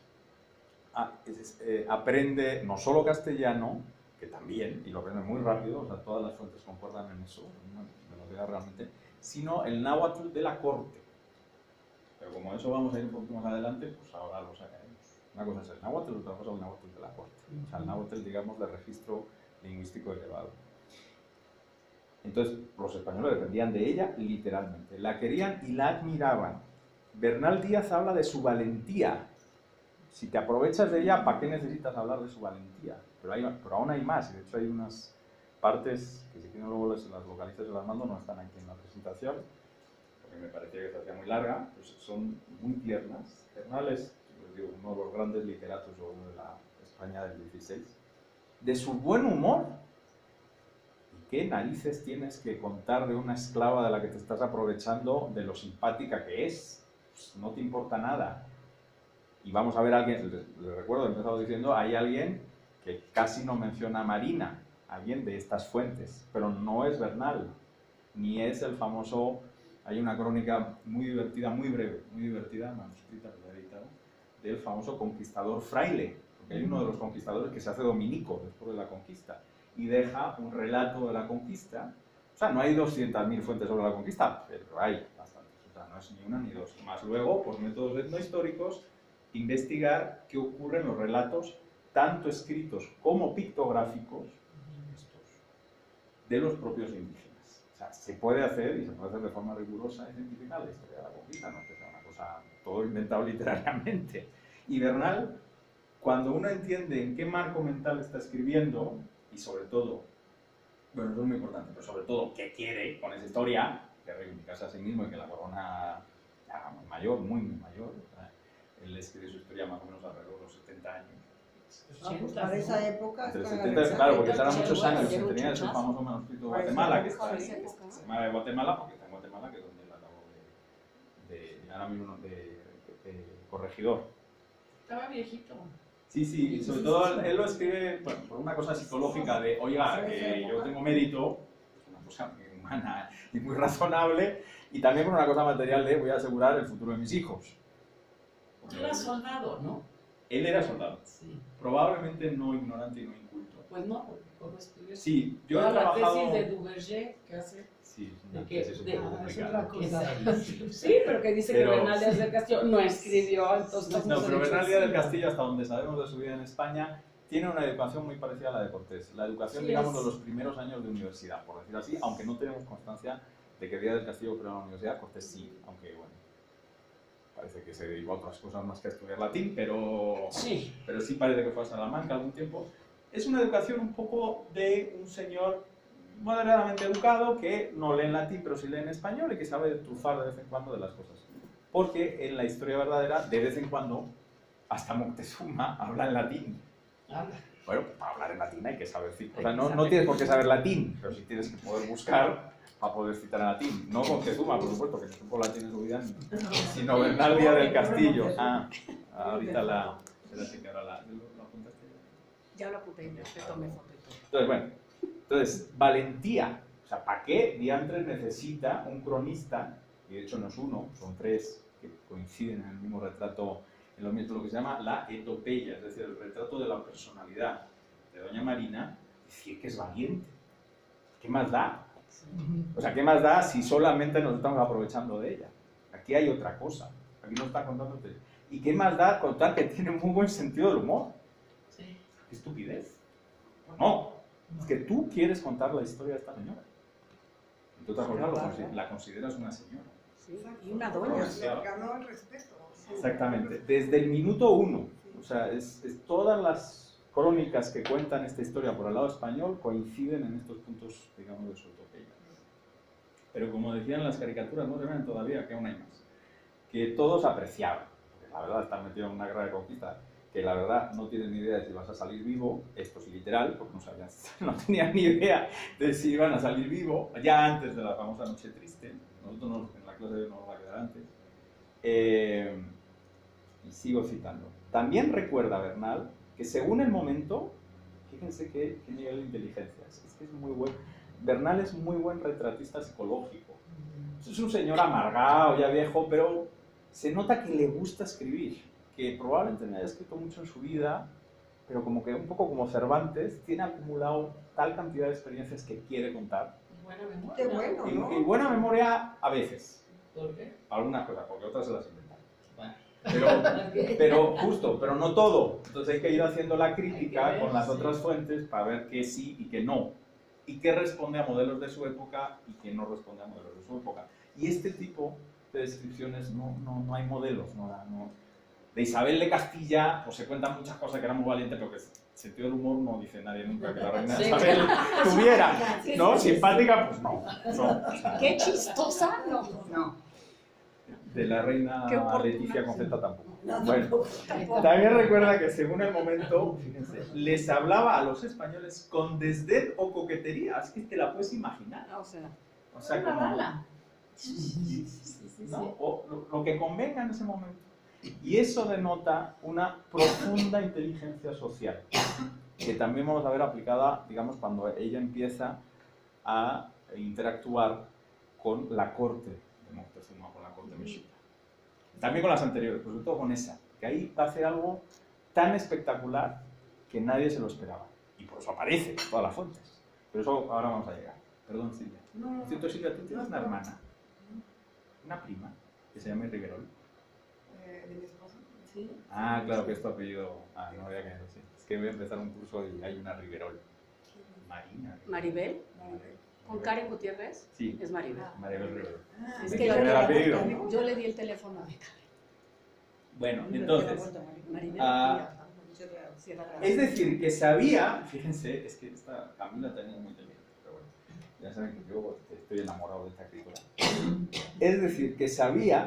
a- es- eh, aprende no solo castellano, que también, y lo aprende muy rápido, o sea, todas las fuentes concuerdan en eso, me lo diga realmente, sino el náhuatl de la corte. Pero como eso vamos a ir un poquito más adelante, pues ahora lo sacaremos. Una cosa es el náhuatl, otra cosa es el náhuatl de la corte. O sea, el náhuatl, digamos, de registro lingüístico elevado. Entonces, los españoles dependían de ella literalmente. La querían y la admiraban. Bernal Díaz habla de su valentía. Si te aprovechas de ella, ¿para qué necesitas hablar de su valentía? Pero, hay, pero aún hay más, y de hecho hay unas partes que si quieren luego las, las localizas y las mando, no están aquí en la presentación, porque me parecía que se hacía muy larga, pues son muy tiernas. Bernal es, les digo, uno de los grandes literatos de la España del dieciséis. De su buen humor. ¿Y qué narices tienes que contar de una esclava de la que te estás aprovechando, de lo simpática que es? Pues no te importa nada. Y vamos a ver a alguien, les, les recuerdo, he empezado diciendo, hay alguien que casi no menciona a Marina, alguien de estas fuentes, pero no es Bernal, ni es el famoso, hay una crónica muy divertida, muy breve, muy divertida, manuscrita, pero editada, del famoso conquistador Fraile, porque hay uno de los conquistadores que se hace dominico después de la conquista, y deja un relato de la conquista. O sea, no hay doscientas mil fuentes sobre la conquista, pero hay bastantes, o sea, no es ni una ni dos. Más luego, por métodos etnohistóricos, investigar qué ocurre en los relatos, tanto escritos como pictográficos, estos, de los propios indígenas. O sea, se puede hacer, y se puede hacer de forma rigurosa y científica, la historia de la conquista, no es que sea una cosa todo inventado literariamente. Y Bernal, cuando uno entiende en qué marco mental está escribiendo, y sobre todo, bueno, eso es muy importante, pero sobre todo, qué quiere con esa historia, que reivindicarse a sí mismo y que la corona ya muy mayor, muy, muy mayor, o sea, él escribe su historia más o menos alrededor de los setenta años, Ah, pues para esa época. Entre está- setenta, claro, porque tardan muchos Bueno, años era en un tener ese chuchazo. famoso manuscrito de Parece Guatemala, que que está parece en que está. se llama de Guatemala porque está en Guatemala, que es donde la acabo de, de, ahora mismo de, de, de corregidor. Estaba viejito. Sí, sí, y sobre todo él, él lo escribe bueno, por una cosa psicológica de, oiga, que yo tengo mérito, es una cosa muy humana y muy razonable, y también por una cosa material de voy a asegurar el futuro de mis hijos. Tú eras soldado, ¿no? Él era soldado, Sí. probablemente no ignorante y no inculto. Pues no, porque como estudió. Sí, yo he Toda la trabajado... tesis de Duverger que hace. Sí, una De que, tesis un de, poco es complicada. otra cosa. sí, pero que dice Pero- que Bernal Díaz del Castillo no escribió, entonces No, se pero le Bernal echó Díaz del encima. Castillo, hasta donde sabemos de su vida en España, tiene una educación muy parecida a la de Cortés. La educación, Sí, digamos, es- de los primeros años de universidad, por decir así, aunque no tenemos constancia de que Díaz del Castillo fuera a la universidad, Cortés sí, aunque bueno, parece que se dedicó a otras cosas más que a estudiar latín, pero, Sí, pero sí parece que fue a Salamanca algún tiempo. Es una educación un poco de un señor moderadamente educado que no lee en latín, pero sí lee en español y que sabe trufar de vez en cuando de las cosas. Porque en la historia verdadera, de vez en cuando, hasta Moctezuma habla en latín. anda. Bueno, para hablar en latín hay que saber citar. O Hay sea, que no, no saber. tienes por qué saber latín, pero sí tienes que poder buscar para poder citar en latín. No Moctezuma, por supuesto, que no supo latín en su vida, sino Bernal Díaz del Castillo. Ah, ahorita la... Espérate que ahora la... ¿Lo apuntaste? Ya lo apunté, yo te tomé foto y todo. Entonces, bueno, entonces, valentía. O sea, ¿para qué diantres necesita un cronista? Y de hecho no es uno, son tres que coinciden en el mismo retrato, en lo mismo, lo que se llama la etopeya, es decir, el retrato de la personalidad de Doña Marina, decir que es valiente. ¿Qué más da? O sea, ¿qué más da si solamente nos estamos aprovechando de ella? Aquí hay otra cosa. Aquí nos está contándote. ¿Y qué más da contar que tiene muy buen sentido del humor? Sí. ¿Qué estupidez? No, es que tú quieres contar la historia de esta señora. Entre otras cosas, lo consi- la consideras una señora. Sí, y una Doña, doña. se ganó el respeto. Exactamente, desde el minuto uno. O sea, es, es todas las crónicas que cuentan esta historia por el lado español coinciden en estos puntos, digamos, de su epopeya. Pero como decían las caricaturas, no se ven todavía, que aún hay más, que todos apreciaban. Porque la verdad, están metidos en una guerra de conquista, que la verdad no tienen ni idea de si vas a salir vivo, esto es literal, porque no sabían, no tenían ni idea de si iban a salir vivo, ya antes de la famosa Noche Triste. Nosotros nos, en la clase de hoy nos va a quedar antes. Eh, y sigo citando. También recuerda Bernal que según el momento, fíjense qué, qué nivel de inteligencia es, es que es muy bueno. Bernal es muy buen retratista psicológico. Es un señor amargado, ya viejo, pero se nota que le gusta escribir, que probablemente no haya escrito mucho en su vida, pero como que un poco como Cervantes, tiene acumulado tal cantidad de experiencias que quiere contar. Buena memoria. Qué bueno, Y, ¿no? y buena memoria a veces, ¿Por qué? algunas cosas, porque otras se las inventan. Bueno. Pero, pero justo, pero no todo. Entonces hay que ir haciendo la Hay crítica que ver, con las sí. otras fuentes para ver qué sí y qué no. Y qué responde a modelos de su época y qué no responde a modelos de su época. Y este tipo de descripciones no, no, no hay modelos. No, no. De Isabel de Castilla pues se cuentan muchas cosas que era muy valiente, pero que el sentido del humor no dice nadie nunca que la reina Sí. Isabel tuviera. ¿No? Simpática, pues no. no. ¡Qué chistosa! No. No. De la reina Qué oportuna. Leticia Concetta tampoco. No, Bueno. tampoco. También recuerda que según el momento, fíjense, les hablaba a los españoles con desdén o coquetería. Es que te la puedes imaginar. O sea, O sea, Una como, bala. Sí, sí, sí, sí. ¿no? O lo, lo que convenga en ese momento. Y eso denota una profunda inteligencia social, que también vamos a ver aplicada, digamos, cuando ella empieza a interactuar con la corte de Moctezuma, con la corte mexica. También con las anteriores, pero sobre todo con esa, que ahí va a hacer algo tan espectacular que nadie se lo esperaba. Y por eso aparece en todas las fuentes. Pero eso ahora vamos a llegar. Perdón, Silvia. No, Por cierto, Silvia, tú tienes una hermana, una prima, que se llama Riverol. eh, de mi esposo. Sí. Ah, claro que es tu apellido. Ah, no había que eso sí. Es que voy a empezar un curso y hay una Riverol. Marina. Riverol. Maribel, con Karen Gutiérrez, Sí, es Maribel. Maribel Riverol. Ah, Es ¿De que quién yo, era el le, apellido? yo le di el teléfono a Beca. Bueno, entonces, Maribel Ah, Sierra Grande. es decir, que sabía, fíjense, es que esta Camila también es muy inteligente, pero bueno, ya saben que yo estoy enamorado de esta escritora. Es decir, que sabía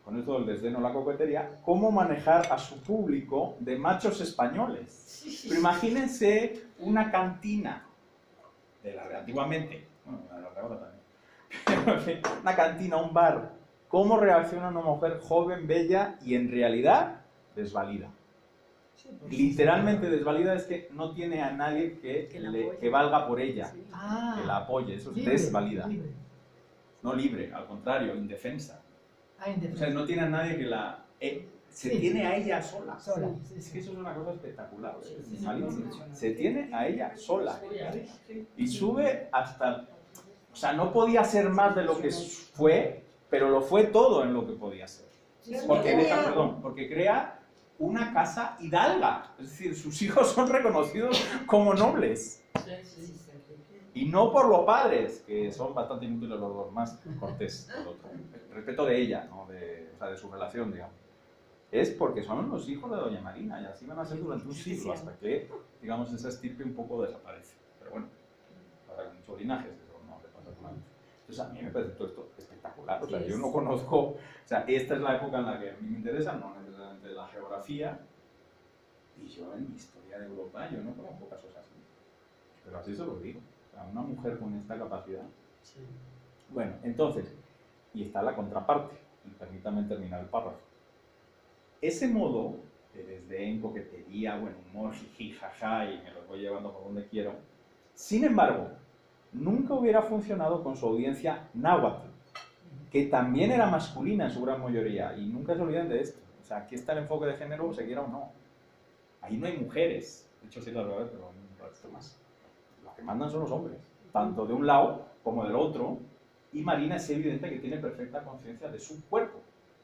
con esto del desdén o la coquetería, cómo manejar a su público de machos españoles. Pero imagínense una cantina, de la de antiguamente, bueno, la de ahora también, una cantina, un bar, cómo reacciona una mujer joven, bella y en realidad desvalida. Literalmente desvalida es que no tiene a nadie que, Que la le- apoye. que valga por ella, Sí. Ah, que la apoye, eso es libre, desvalida. libre. No libre, al contrario, indefensa. Ah, O sea, indefensa. no tiene a nadie que la... eh, se Sí. tiene a ella sola. Sola, sí, Es sí. que eso es una cosa espectacular. ¿eh? Sí, sí, Malísimo. sí. Se tiene a ella sola. Sí. Y sube hasta... O sea, no podía ser más de lo que fue, pero lo fue todo en lo que podía ser. Porque, deja, perdón, porque crea una casa hidalga. Es decir, sus hijos son reconocidos como nobles. Sí, sí, sí. Y no por los padres, que son bastante inútiles los dos, más Cortés, el otro. Respeto de ella, ¿no? de, o sea, de su relación, digamos. Es porque son los hijos de Doña Marina, y así van a ser durante un siglo, hasta que, digamos, esa estirpe un poco desaparece. Pero bueno, pasa con muchos linajes, eso no le pasa con nadie. Entonces a mí me parece todo esto espectacular. O sea, yo no conozco, o sea, esta es la época en la que a mí me interesa, no necesariamente la geografía, y yo en mi historia de Europa, yo no conozco casos así. Pero así se lo digo. O sea, una mujer con esta capacidad. Sí. Bueno, entonces, y está la contraparte, y permítanme terminar el párrafo. Ese modo de desdén, coquetería, buen humor, jiji, jaja, y me lo voy llevando por donde quiero, sin embargo, nunca hubiera funcionado con su audiencia náhuatl, que también era masculina en su gran mayoría, y nunca se olviden de esto. O sea, aquí está el enfoque de género, se quiera o no. Ahí no hay mujeres, de hecho sí las va a ver, pero un ratito más. Los que mandan son los hombres, tanto de un lado como del otro, y Marina es evidente que tiene perfecta conciencia de su cuerpo,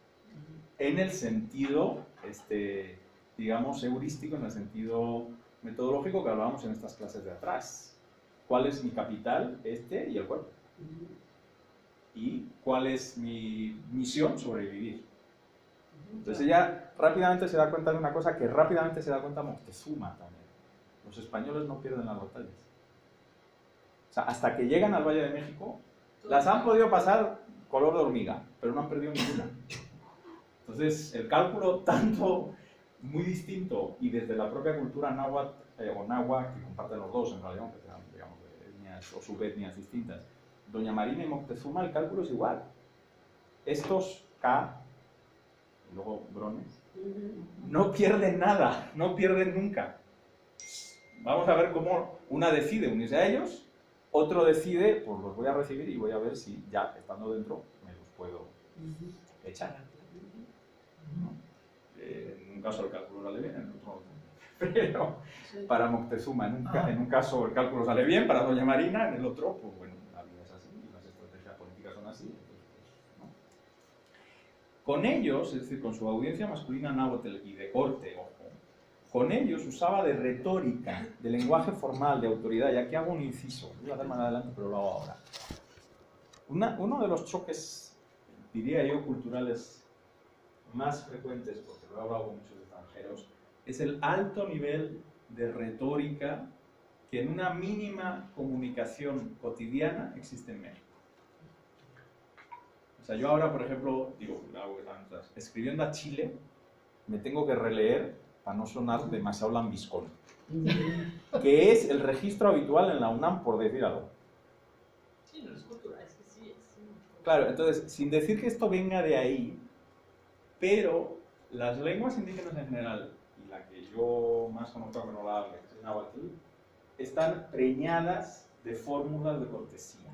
en el sentido, este, digamos, heurístico, en el sentido metodológico que hablábamos en estas clases de atrás. ¿Cuál es mi capital? Este y el cuerpo. ¿Y cuál es mi misión? Sobrevivir. Entonces ella rápidamente se da cuenta de una cosa que rápidamente se da cuenta Moctezuma también. Los españoles no pierden las batallas. O sea, hasta que llegan al Valle de México, las han podido pasar color de hormiga, pero no han perdido ninguna. Entonces, el cálculo tanto, muy distinto, y desde la propia cultura náhuatl, eh, o náhuatl, que comparten los dos en realidad, aunque sean, digamos, de etnias o subetnias distintas, Doña Marina y Moctezuma, el cálculo es igual. Estos K, y luego Brones, no pierden nada, no pierden nunca. Vamos a ver cómo una decide unirse a ellos, otro decide, pues los voy a recibir y voy a ver si ya estando dentro me los puedo echar. ¿No? Eh, en un caso el cálculo sale bien, en el otro no. Pero para Moctezuma, en un, ca- en un caso el cálculo sale bien, para Doña Marina, en el otro, pues bueno, la vida es así y las estrategias políticas son así. Entonces, pues, ¿no? Con ellos, es decir, con su audiencia masculina náhuatl y de corte, ojo, con ellos usaba de retórica, de lenguaje formal, de autoridad, y aquí hago un inciso, lo voy a hacer más adelante, pero lo hago ahora. Una, uno de los choques, diría yo, culturales más frecuentes, porque lo he hablado con muchos extranjeros, es el alto nivel de retórica que en una mínima comunicación cotidiana existe en México. O sea, yo ahora, por ejemplo, digo, escribiendo a Chile, me tengo que releer para no sonar demasiado lambiscón, que es el registro habitual en la UNAM, por decir algo. Sí, no es cultural, es que sí, sí. Claro, entonces, sin decir que esto venga de ahí, pero las lenguas indígenas en general, y la que yo más conozco que no la hablo, que es el náhuatl, están preñadas de fórmulas de cortesía.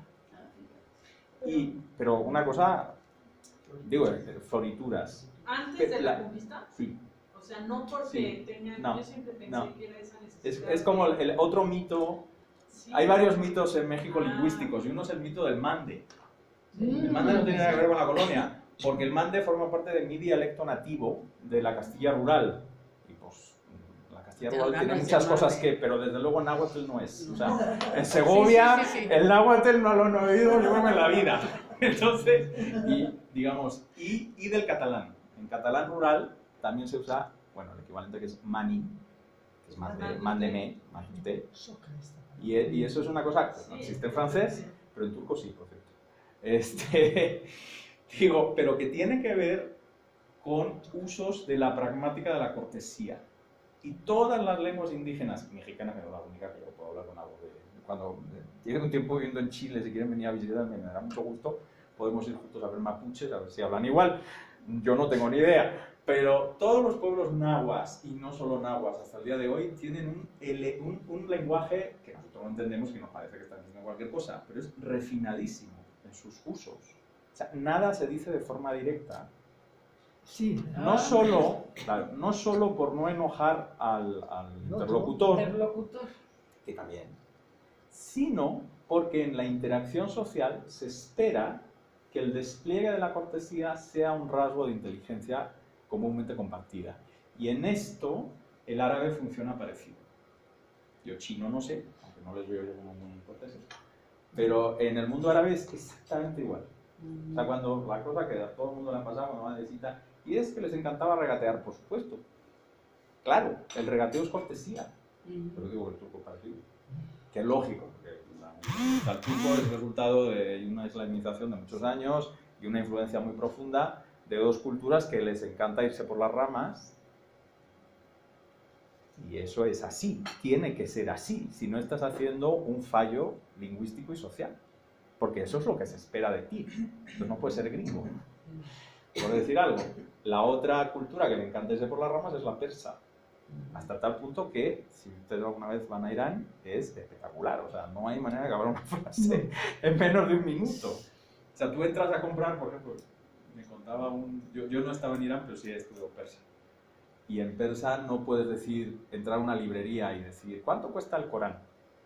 Y, pero una cosa, digo, eh, florituras. Antes de La- la conquista, Sí, o sea, no porque Sí. tengan, No, yo siempre pensé no. que era esa es, necesidad. es como el, el otro mito. Sí. Hay varios mitos en México Ah. lingüísticos, y uno es el mito del mande. Mm. El mande no tiene nada que ver con la colonia, porque el mande forma parte de mi dialecto nativo de la Castilla rural. Y pues, la Castilla Ya, rural no, tiene no es muchas el cosas mande. que, pero desde luego náhuatl no es. O sea, en Segovia, Sí, sí, sí, sí. el náhuatl no lo he oído yo creo que en la vida. Entonces, y digamos, y, y del catalán. En catalán rural también se usa, bueno, el equivalente que es mani, que es mande, mándeme, mándete. Y, y eso es una cosa que no existe en francés, pero en turco sí, por cierto. Este, digo, pero que tiene que ver con usos de la pragmática de la cortesía. Y todas las lenguas indígenas, mexicanas, que no es la única que yo puedo hablar con algo de... Cuando lleguen un tiempo viviendo en Chile, si quieren venir a visitarme, me dará mucho gusto, podemos ir juntos a ver mapuches, a ver si hablan igual. Yo no tengo ni idea. Pero todos los pueblos nahuas, y no solo nahuas, hasta el día de hoy, tienen un, ele, un, un lenguaje que nosotros no entendemos, que nos parece que están diciendo cualquier cosa, pero es refinadísimo en sus usos. O sea, nada se dice de forma directa. Sí. No solo, claro, no solo por no enojar al, al interlocutor, Interlocutor. que también, sino porque en la interacción social se espera que el despliegue de la cortesía sea un rasgo de inteligencia comúnmente compartida. Y en esto el árabe funciona parecido. Yo chino no sé, aunque no les veo yo como muy corteses, pero en el mundo árabe es exactamente igual. O sea, cuando la cosa que a todo el mundo le ha pasado cuando va de visita, y es que les encantaba regatear, por supuesto. Claro, el regateo es cortesía, pero digo que el turco es parecido. Que es lógico, porque la, el turco es resultado de una islamización de muchos años y una influencia muy profunda de dos culturas que les encanta irse por las ramas, y eso es así, tiene que ser así, si no estás haciendo un fallo lingüístico y social, porque eso es lo que se espera de ti, entonces no puedes ser gringo. Por decir algo, la otra cultura que le encanta irse por las ramas es la persa, hasta tal punto que, si ustedes alguna vez van a Irán, es espectacular, o sea, no hay manera de acabar una frase en menos de un minuto. O sea, tú entras a comprar, por ejemplo, me contaba un... Yo, yo no estaba en Irán, pero sí he estudiado persa. Y en persa no puedes decir, entrar a una librería y decir, ¿cuánto cuesta el Corán?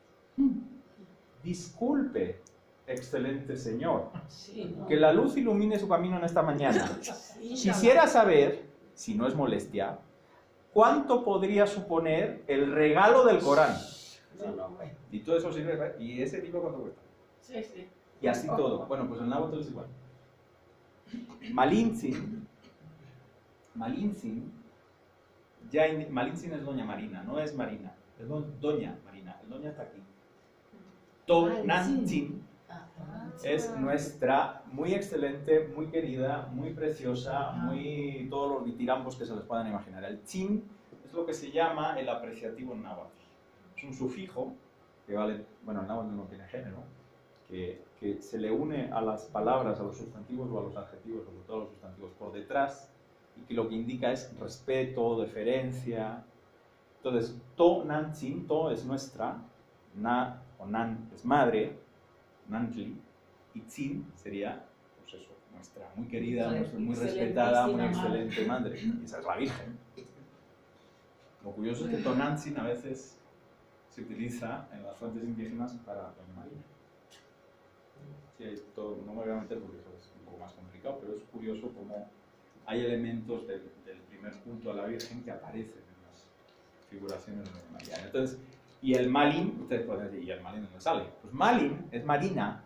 Disculpe, excelente señor, Sí, ¿no? que la luz ilumine su camino en esta mañana. Quisiera saber, si no es molestia, ¿cuánto podría suponer el regalo del Corán? No, no, güey. Y todo eso sirve, ¿y ese libro cuánto cuesta? Sí, sí. Y así todo. Bueno, pues el náhuatl es igual. Malintzin, Malintzin, ya in, Malintzin es Doña Marina, no es Marina, es do, Doña Marina, el Doña está aquí. Tonantzin es nuestra, muy excelente, muy querida, muy preciosa, muy todos los ditirambos que se les puedan imaginar. El chin es lo que se llama el apreciativo en náhuatl. Es un sufijo que vale, bueno, el náhuatl no tiene género, que, que se le une a las palabras, a los sustantivos o a los adjetivos, sobre todo a los sustantivos, por detrás, y que lo que indica es respeto, deferencia. Entonces, to nan chin, to es nuestra, na o nan es madre, nantli, y chin sería, pues eso, nuestra muy querida, nuestra muy respetada, muy excelente madre. Y esa es la Virgen. Lo curioso es que tonantzin a veces se utiliza en las fuentes indígenas para Doña Marina. Sí, esto no me voy a meter porque eso es un poco más complicado, pero es curioso cómo hay elementos del, del primer culto a la Virgen que aparecen en las figuraciones de Doña María. Entonces, y el Malin, ustedes pueden decir, ¿y el Malin dónde sale? Pues Malin es Marina,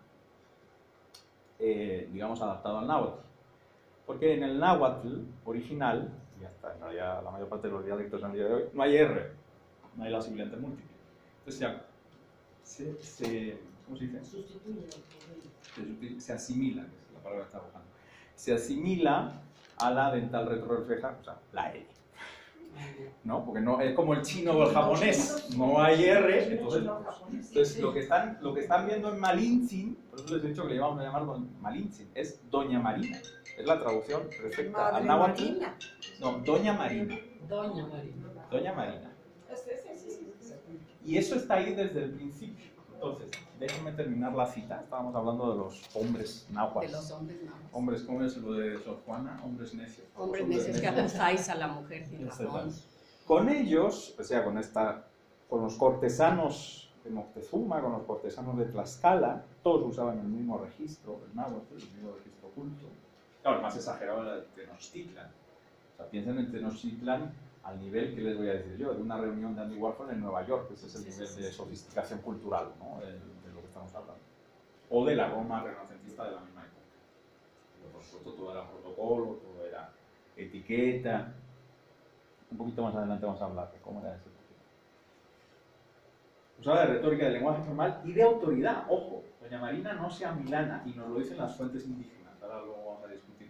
eh, digamos adaptado al náhuatl. Porque en el náhuatl original, y hasta en realidad la mayor parte de los dialectos en el día de hoy, no hay R, no hay la sibilante múltiple. Entonces ya, se, se, ¿cómo se dice? Sustituye. Se, se asimila, que es la palabra que está buscando. Se asimila a la dental retrorefleja, o sea, la L. ¿No? Porque no, es como el chino o el japonés, no hay R, entonces, entonces lo, que están, lo que están viendo en Malintzin, por eso les he dicho que le vamos a llamar Malintzin, es Doña Marina, es la traducción perfecta al Madre náhuatl. Marina. No, Doña Marina, Doña Marina. Doña Marina. Y eso está ahí desde el principio. Entonces, déjenme terminar la cita, estábamos hablando de los hombres náhuatl. De los hombres nada más. Hombres, ¿cómo es lo de Sor Juana? Hombres necios. Hombres necios que acusáis a la mujer sin razón. Con ellos, o sea, con, esta, con los cortesanos de Moctezuma, con los cortesanos de Tlaxcala, todos usaban el mismo registro, el náhuatl, el mismo registro culto. Claro, el más exagerado era el de Tenochtitlan. O sea, piensen en Tenochtitlan al nivel que les voy a decir yo, de una reunión de Andy Warhol en Nueva York, ese es el nivel de sofisticación cultural, ¿no? de, de lo que estamos hablando. O de la Roma renacentista de la misma época. Pero, por supuesto, todo era protocolo, todo era etiqueta. Un poquito más adelante vamos a hablar de cómo era ese etiqueta. Usaba de retórica, de lenguaje formal y de autoridad. Ojo, Doña Marina no sea milana, y nos lo dicen las fuentes indígenas. Ahora luego vamos a discutir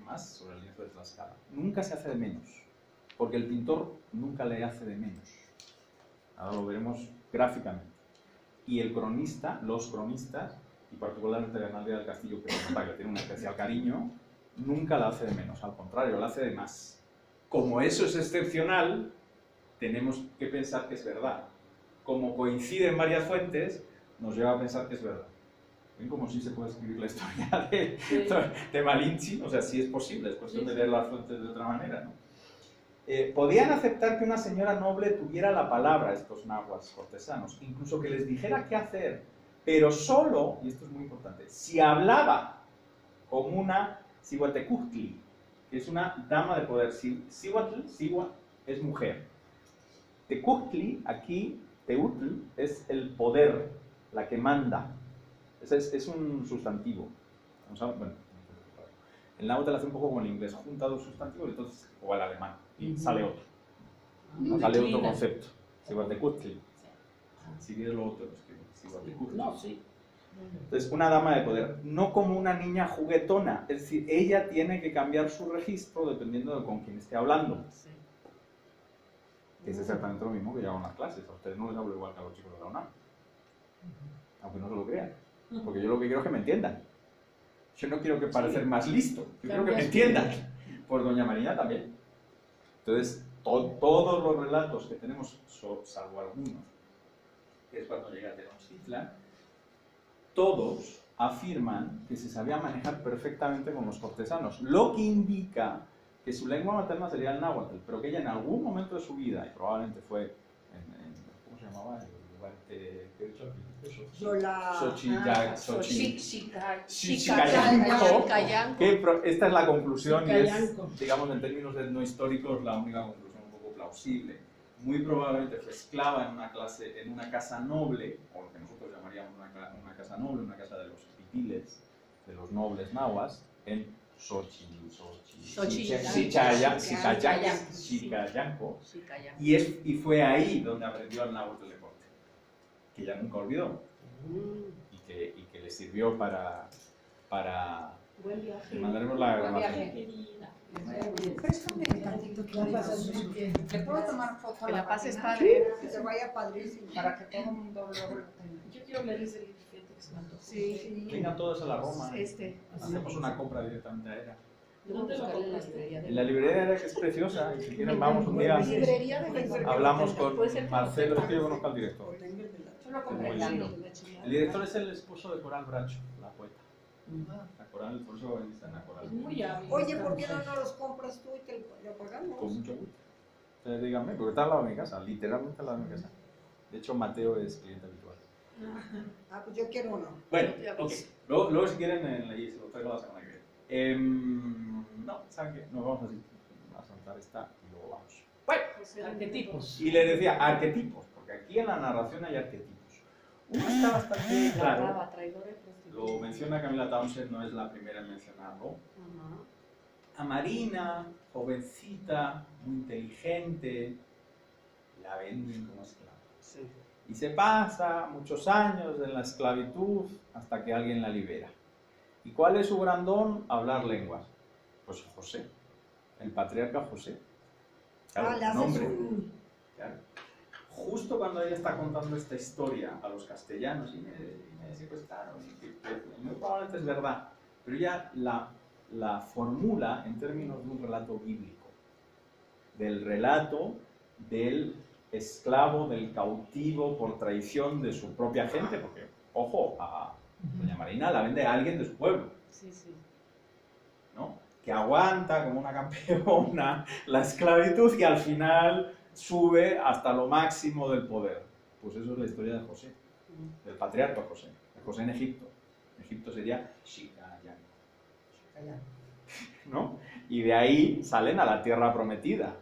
más sobre el lienzo de Tlaxcala. Nunca se hace de menos, porque el pintor nunca le hace de menos. Ahora lo veremos gráficamente. Y el cronista, los cronistas, y particularmente Bernaldía del Castillo, que nota que tiene un especial cariño, nunca la hace de menos, al contrario, la hace de más. Como eso es excepcional, tenemos que pensar que es verdad. Como coinciden varias fuentes, nos lleva a pensar que es verdad. ¿Ven cómo sí se puede escribir la historia de, Sí. de Malinche? O sea, sí es posible, es cuestión de leer las fuentes de otra manera, ¿no? Eh, podían aceptar que una señora noble tuviera la palabra, estos náhuatl cortesanos, incluso que les dijera qué hacer, pero solo, y esto es muy importante, si hablaba como una Cihuatecutli, que es una dama de poder. Cihuatl, Cihuat, es mujer. Tecutli, aquí, Teutl, es el poder, la que manda. Es, es, es un sustantivo. Vamos a, bueno, el náhuatl hace un poco como el inglés, junta dos sustantivos, entonces, o el alemán, y sale otro. No, Sale otro declina. concepto. Cihuatecutli. Si quieres luego te lo escribo. Cihuatecutli. No, sí. Entonces, una dama de poder, no como una niña juguetona, es decir, ella tiene que cambiar su registro dependiendo de con quién esté hablando. Que es exactamente lo mismo que yo hago en las clases. A ustedes no les hablo igual que a los chicos de la UNAM. Aunque no se lo crean. Porque yo lo que quiero es que me entiendan. Yo no quiero que parecer más listo, yo quiero que me entiendan. Pues doña Marina también. Entonces, to todos los relatos que tenemos, so salvo algunos, que es cuando llega Tenochtitlan, todos afirman que se sabía manejar perfectamente con los cortesanos, lo que indica que su lengua materna sería el náhuatl, pero que ella en algún momento de su vida, y probablemente fue en, en ¿cómo se llamaba? El lugar de, ¿qué he dicho al principio? Yo la... Xochitl- Xochitl- Xixica- Xixicayanco, Xixicayanco. que pro- esta es la conclusión y es, Xixicayanco. digamos, en términos etnohistóricos, la única conclusión un poco plausible. Muy probablemente fue esclava en una clase, en una casa noble, o lo que nosotros llamaríamos una, ca- una casa noble, una casa de los pitiles, de los nobles nahuas, en Xochitl, Xochitl- Xichaya- Xicayanco. Xicayanco, Xicayanco, Xicayanco. y, es, y fue ahí donde aprendió el náhuatl de corte, que ya nunca olvidó, y que, y que le sirvió para, para... Buen viaje. Le mandaremos la Buen grabación. viaje, querida. Préstame tantito que La pasas muy bien. ¿Le puedo tomar foto a Que la pases página? padre. Que se vaya padrísimo. Para que todo el mundo lo tenga. Yo quiero leer ese libro, fíjate que se me antojó. Sí. Vengan todos a la Roma. Este. Hacemos una compra directamente aérea. ¿Dónde lo compraste? En la librería aérea, que es preciosa, y si quieren vamos un día, Librería de Benjamín. hablamos con Puede ser que Marcelo, es que yo conozco al director. Yo lo compré Muy en lindo. Lando. El director es el esposo de Coral Bracho, la poeta. Ah, La Coral, por eso dicen la Coral. es muy hábil. Oye, ¿por qué no nos los compras tú y te lo pagamos? Con mucho gusto. Ustedes díganme, porque está al lado de mi casa, literalmente al lado de mi casa. De hecho, Mateo es cliente habitual. Ah, pues yo quiero uno. Bueno, Te ok. aviso. Luego, luego si quieren, en la, se lo traigo la semana que viene. Em, no, ¿saben qué? Nos vamos así a saltar esta y luego vamos. Bueno, Arquetipos. y le decía arquetipos, porque aquí en la narración hay arquetipos. Uno está bastante claro, Brava, traidora y prostituta. lo menciona Camila Townsend, no es la primera en mencionarlo. Ajá. A Marina, jovencita, muy inteligente, la venden como esclava. Sí. Y se pasa muchos años en la esclavitud hasta que alguien la libera. ¿Y cuál es su gran don? Hablar lenguas. Pues José, el patriarca José. Claro, Ah, le haces nombre. un... Claro. Justo cuando ella está contando esta historia a los castellanos y me, y me secuestraron, y que, que muy probablemente es verdad, pero ella la, la formula en términos de un relato bíblico, del relato del esclavo, del cautivo por traición de su propia gente, porque, ojo, a doña Marina la vende a alguien de su pueblo, Sí, sí. ¿no? Que aguanta como una campeona la esclavitud y al final sube hasta lo máximo del poder. Pues eso es la historia de José, del patriarca José, de José en Egipto. En Egipto sería Xicayanco, ¿no? Y de ahí salen a la tierra prometida,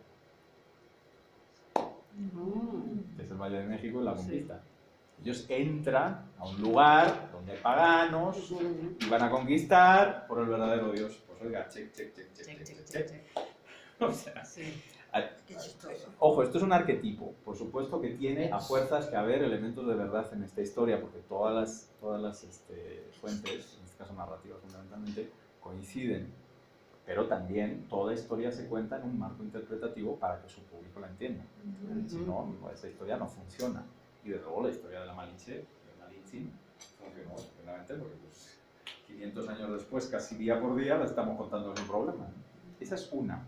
que es el Valle de México y la conquista. Ellos entran a un lugar donde hay paganos y van a conquistar por el verdadero Dios. Pues oiga, check, check, check, check, check, check, check. O sea, Sí. a- Qué chistoso. ojo, esto es un arquetipo. Por supuesto que tiene a fuerzas que haber elementos de verdad en esta historia, porque todas las, todas las este, fuentes, en este caso narrativas fundamentalmente, coinciden. pero también toda historia se cuenta en un marco interpretativo para que su público la entienda. Si no, esa historia no funciona. Y desde luego la historia de la Malinche, de Malintzin, funcionó estupendamente porque pues, quinientos años después, casi día por día, la estamos contando sin problema. Esa es una.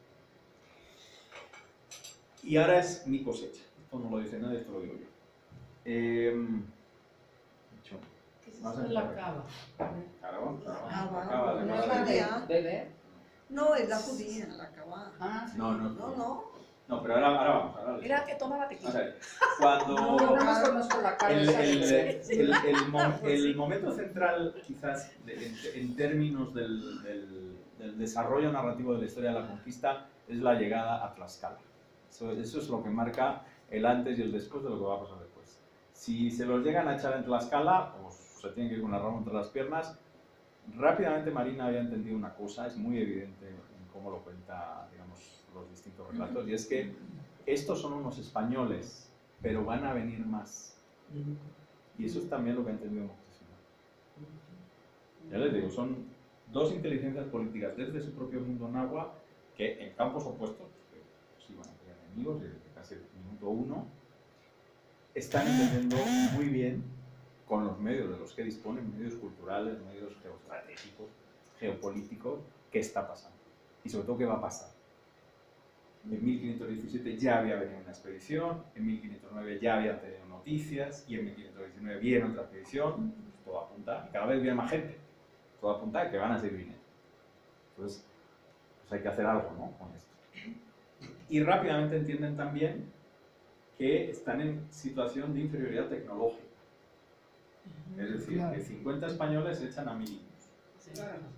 Y ahora es mi cosecha. Esto no lo dice nadie, esto lo digo yo. Eh, dicho, ¿Qué es vamos eso a de la empezar. cava? Cava, cava, Ah, bueno, cava de no cava. sabía. ¿Beber? No, es la judía, la cabá. Ah, sí. No, no, No, no. no, pero ahora, ahora vamos. Ahora les- Era que tomaba Vamos a tequila. ver. Cuando Yo nada más conozco la el, cabeza. el, de- el, el, mo- el momento central, quizás, de- en, en términos del, del, del desarrollo narrativo de la historia de la conquista, es la llegada a Tlaxcala. Eso, eso es lo que marca el antes y el después de lo que va a pasar después. Si se los llegan a echar en Tlaxcala, pues se tienen que ir con la rama entre las piernas. Rápidamente Marina había entendido una cosa, es muy evidente en cómo lo cuenta, digamos, los distintos relatos, y es que estos son unos españoles, pero van a venir más. Y eso es también lo que ha entendido Moctezuma. Ya les digo, son dos inteligencias políticas desde su propio mundo náhuatl que en campos opuestos, que pues, iban a ser enemigos desde casi el minuto uno, están entendiendo muy bien, con los medios de los que disponen, medios culturales, medios geoestratégicos, geopolíticos, qué está pasando. Y sobre todo qué va a pasar. En mil quinientos diecisiete ya había venido una expedición, en mil quinientos nueve ya habían tenido noticias, y en mil quinientos diecinueve viene otra expedición, pues todo apunta, y cada vez viene más gente, todo apunta a que van a seguir viniendo. Entonces, pues hay que hacer algo, ¿no?, con esto. Y rápidamente entienden también que están en situación de inferioridad tecnológica. Es decir, Claro. que cincuenta españoles se echan a mil indios. Sí.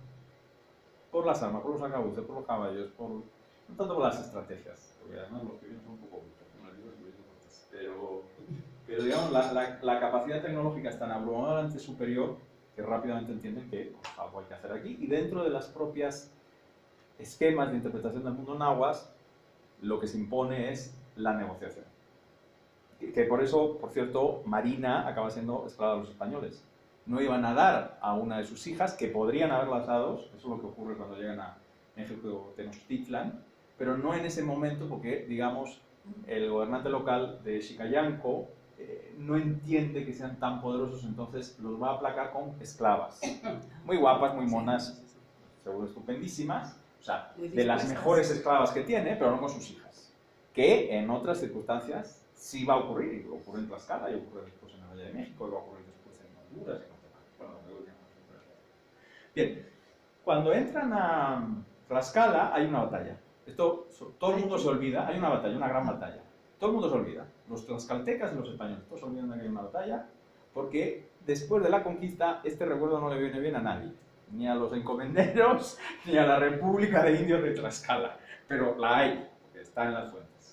Por las armas, por los arcabuces, por los caballos, por, no tanto por las estrategias, porque además los que vienen son un poco brutos, como les digo, les digo cortés. pero, pero digamos, la, la, la capacidad tecnológica es tan abrumadoramente superior que rápidamente entienden que pues, algo hay que hacer aquí, y dentro de las propias esquemas de interpretación del mundo náhuatl, lo que se impone es la negociación. Que, que por eso, por cierto, Marina acaba siendo esclava de los españoles. No iban a dar a una de sus hijas, que podrían haberlas dado, eso es lo que ocurre cuando llegan a México Tenochtitlan, pero no en ese momento porque, digamos, el gobernante local de Xicayanco eh, no entiende que sean tan poderosos, entonces los va a aplacar con esclavas. Muy guapas, muy monas, seguro estupendísimas, o sea, de las mejores esclavas que tiene, pero no con sus hijas. Que en otras circunstancias sí va a ocurrir, y ocurre en Tlaxcala, y ocurre después en el Valle de México, y va a ocurrir después en Honduras, y bueno, luego ya no sé. Bien, cuando entran a Tlaxcala hay una batalla. Esto todo el mundo se olvida, hay una batalla, una gran batalla. Todo el mundo se olvida, los tlaxcaltecas y los españoles, todos se olvidan de que hay una batalla, porque después de la conquista este recuerdo no le viene bien a nadie, ni a los encomenderos, ni a la República de Indios de Tlaxcala, pero la hay, porque está en las fuentes.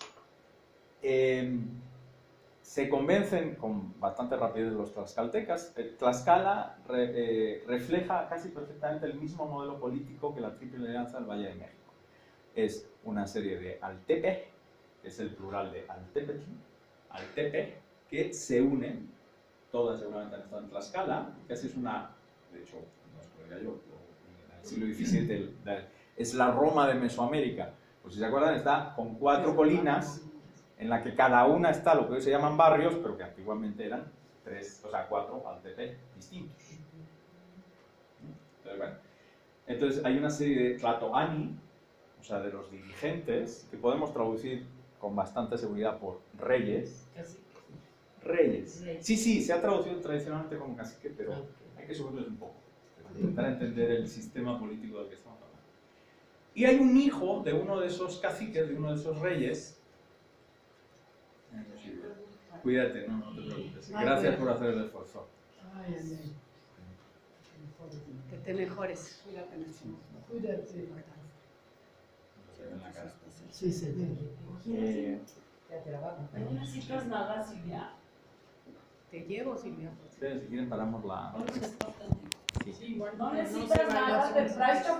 Eh, se convencen con bastante rapidez los tlaxcaltecas. Tlaxcala re, eh, refleja casi perfectamente el mismo modelo político que la Triple Alianza del Valle de México. Es una serie de altepej, que es el plural de altepetl, altepej, que se unen, todas seguramente han estado en Tlaxcala, casi es una, de hecho, no os lo diría yo, en el siglo diecisiete el, la, es la Roma de Mesoamérica. Pues si se acuerdan, está con cuatro colinas, en la que cada una está lo que hoy se llaman barrios, pero que antiguamente eran tres, o sea, cuatro altepej distintos. Entonces, bueno, entonces hay una serie de tlatoani, o sea, de los dirigentes, que podemos traducir con bastante seguridad por reyes. Cacique. Reyes. Reyes. Sí, sí, se ha traducido tradicionalmente como cacique, pero hay que subirles un poco, para intentar entender el sistema político del que estamos hablando. Y hay un hijo de uno de esos caciques, de uno de esos reyes. Cuídate, no, no te preocupes. Gracias por hacer el esfuerzo. Ay, ay, ay. Que te mejores. Cuídate mucho. Cuídate. Se ve en la cara. Sí, se ve. Eh, ¿No necesitas nada, Silvia? Te llevo, Silvia. ustedes, si quieren, paramos la... No necesitas tanto. Sí. Sí, igual No no necesitas se nada, vaya, te sí. presto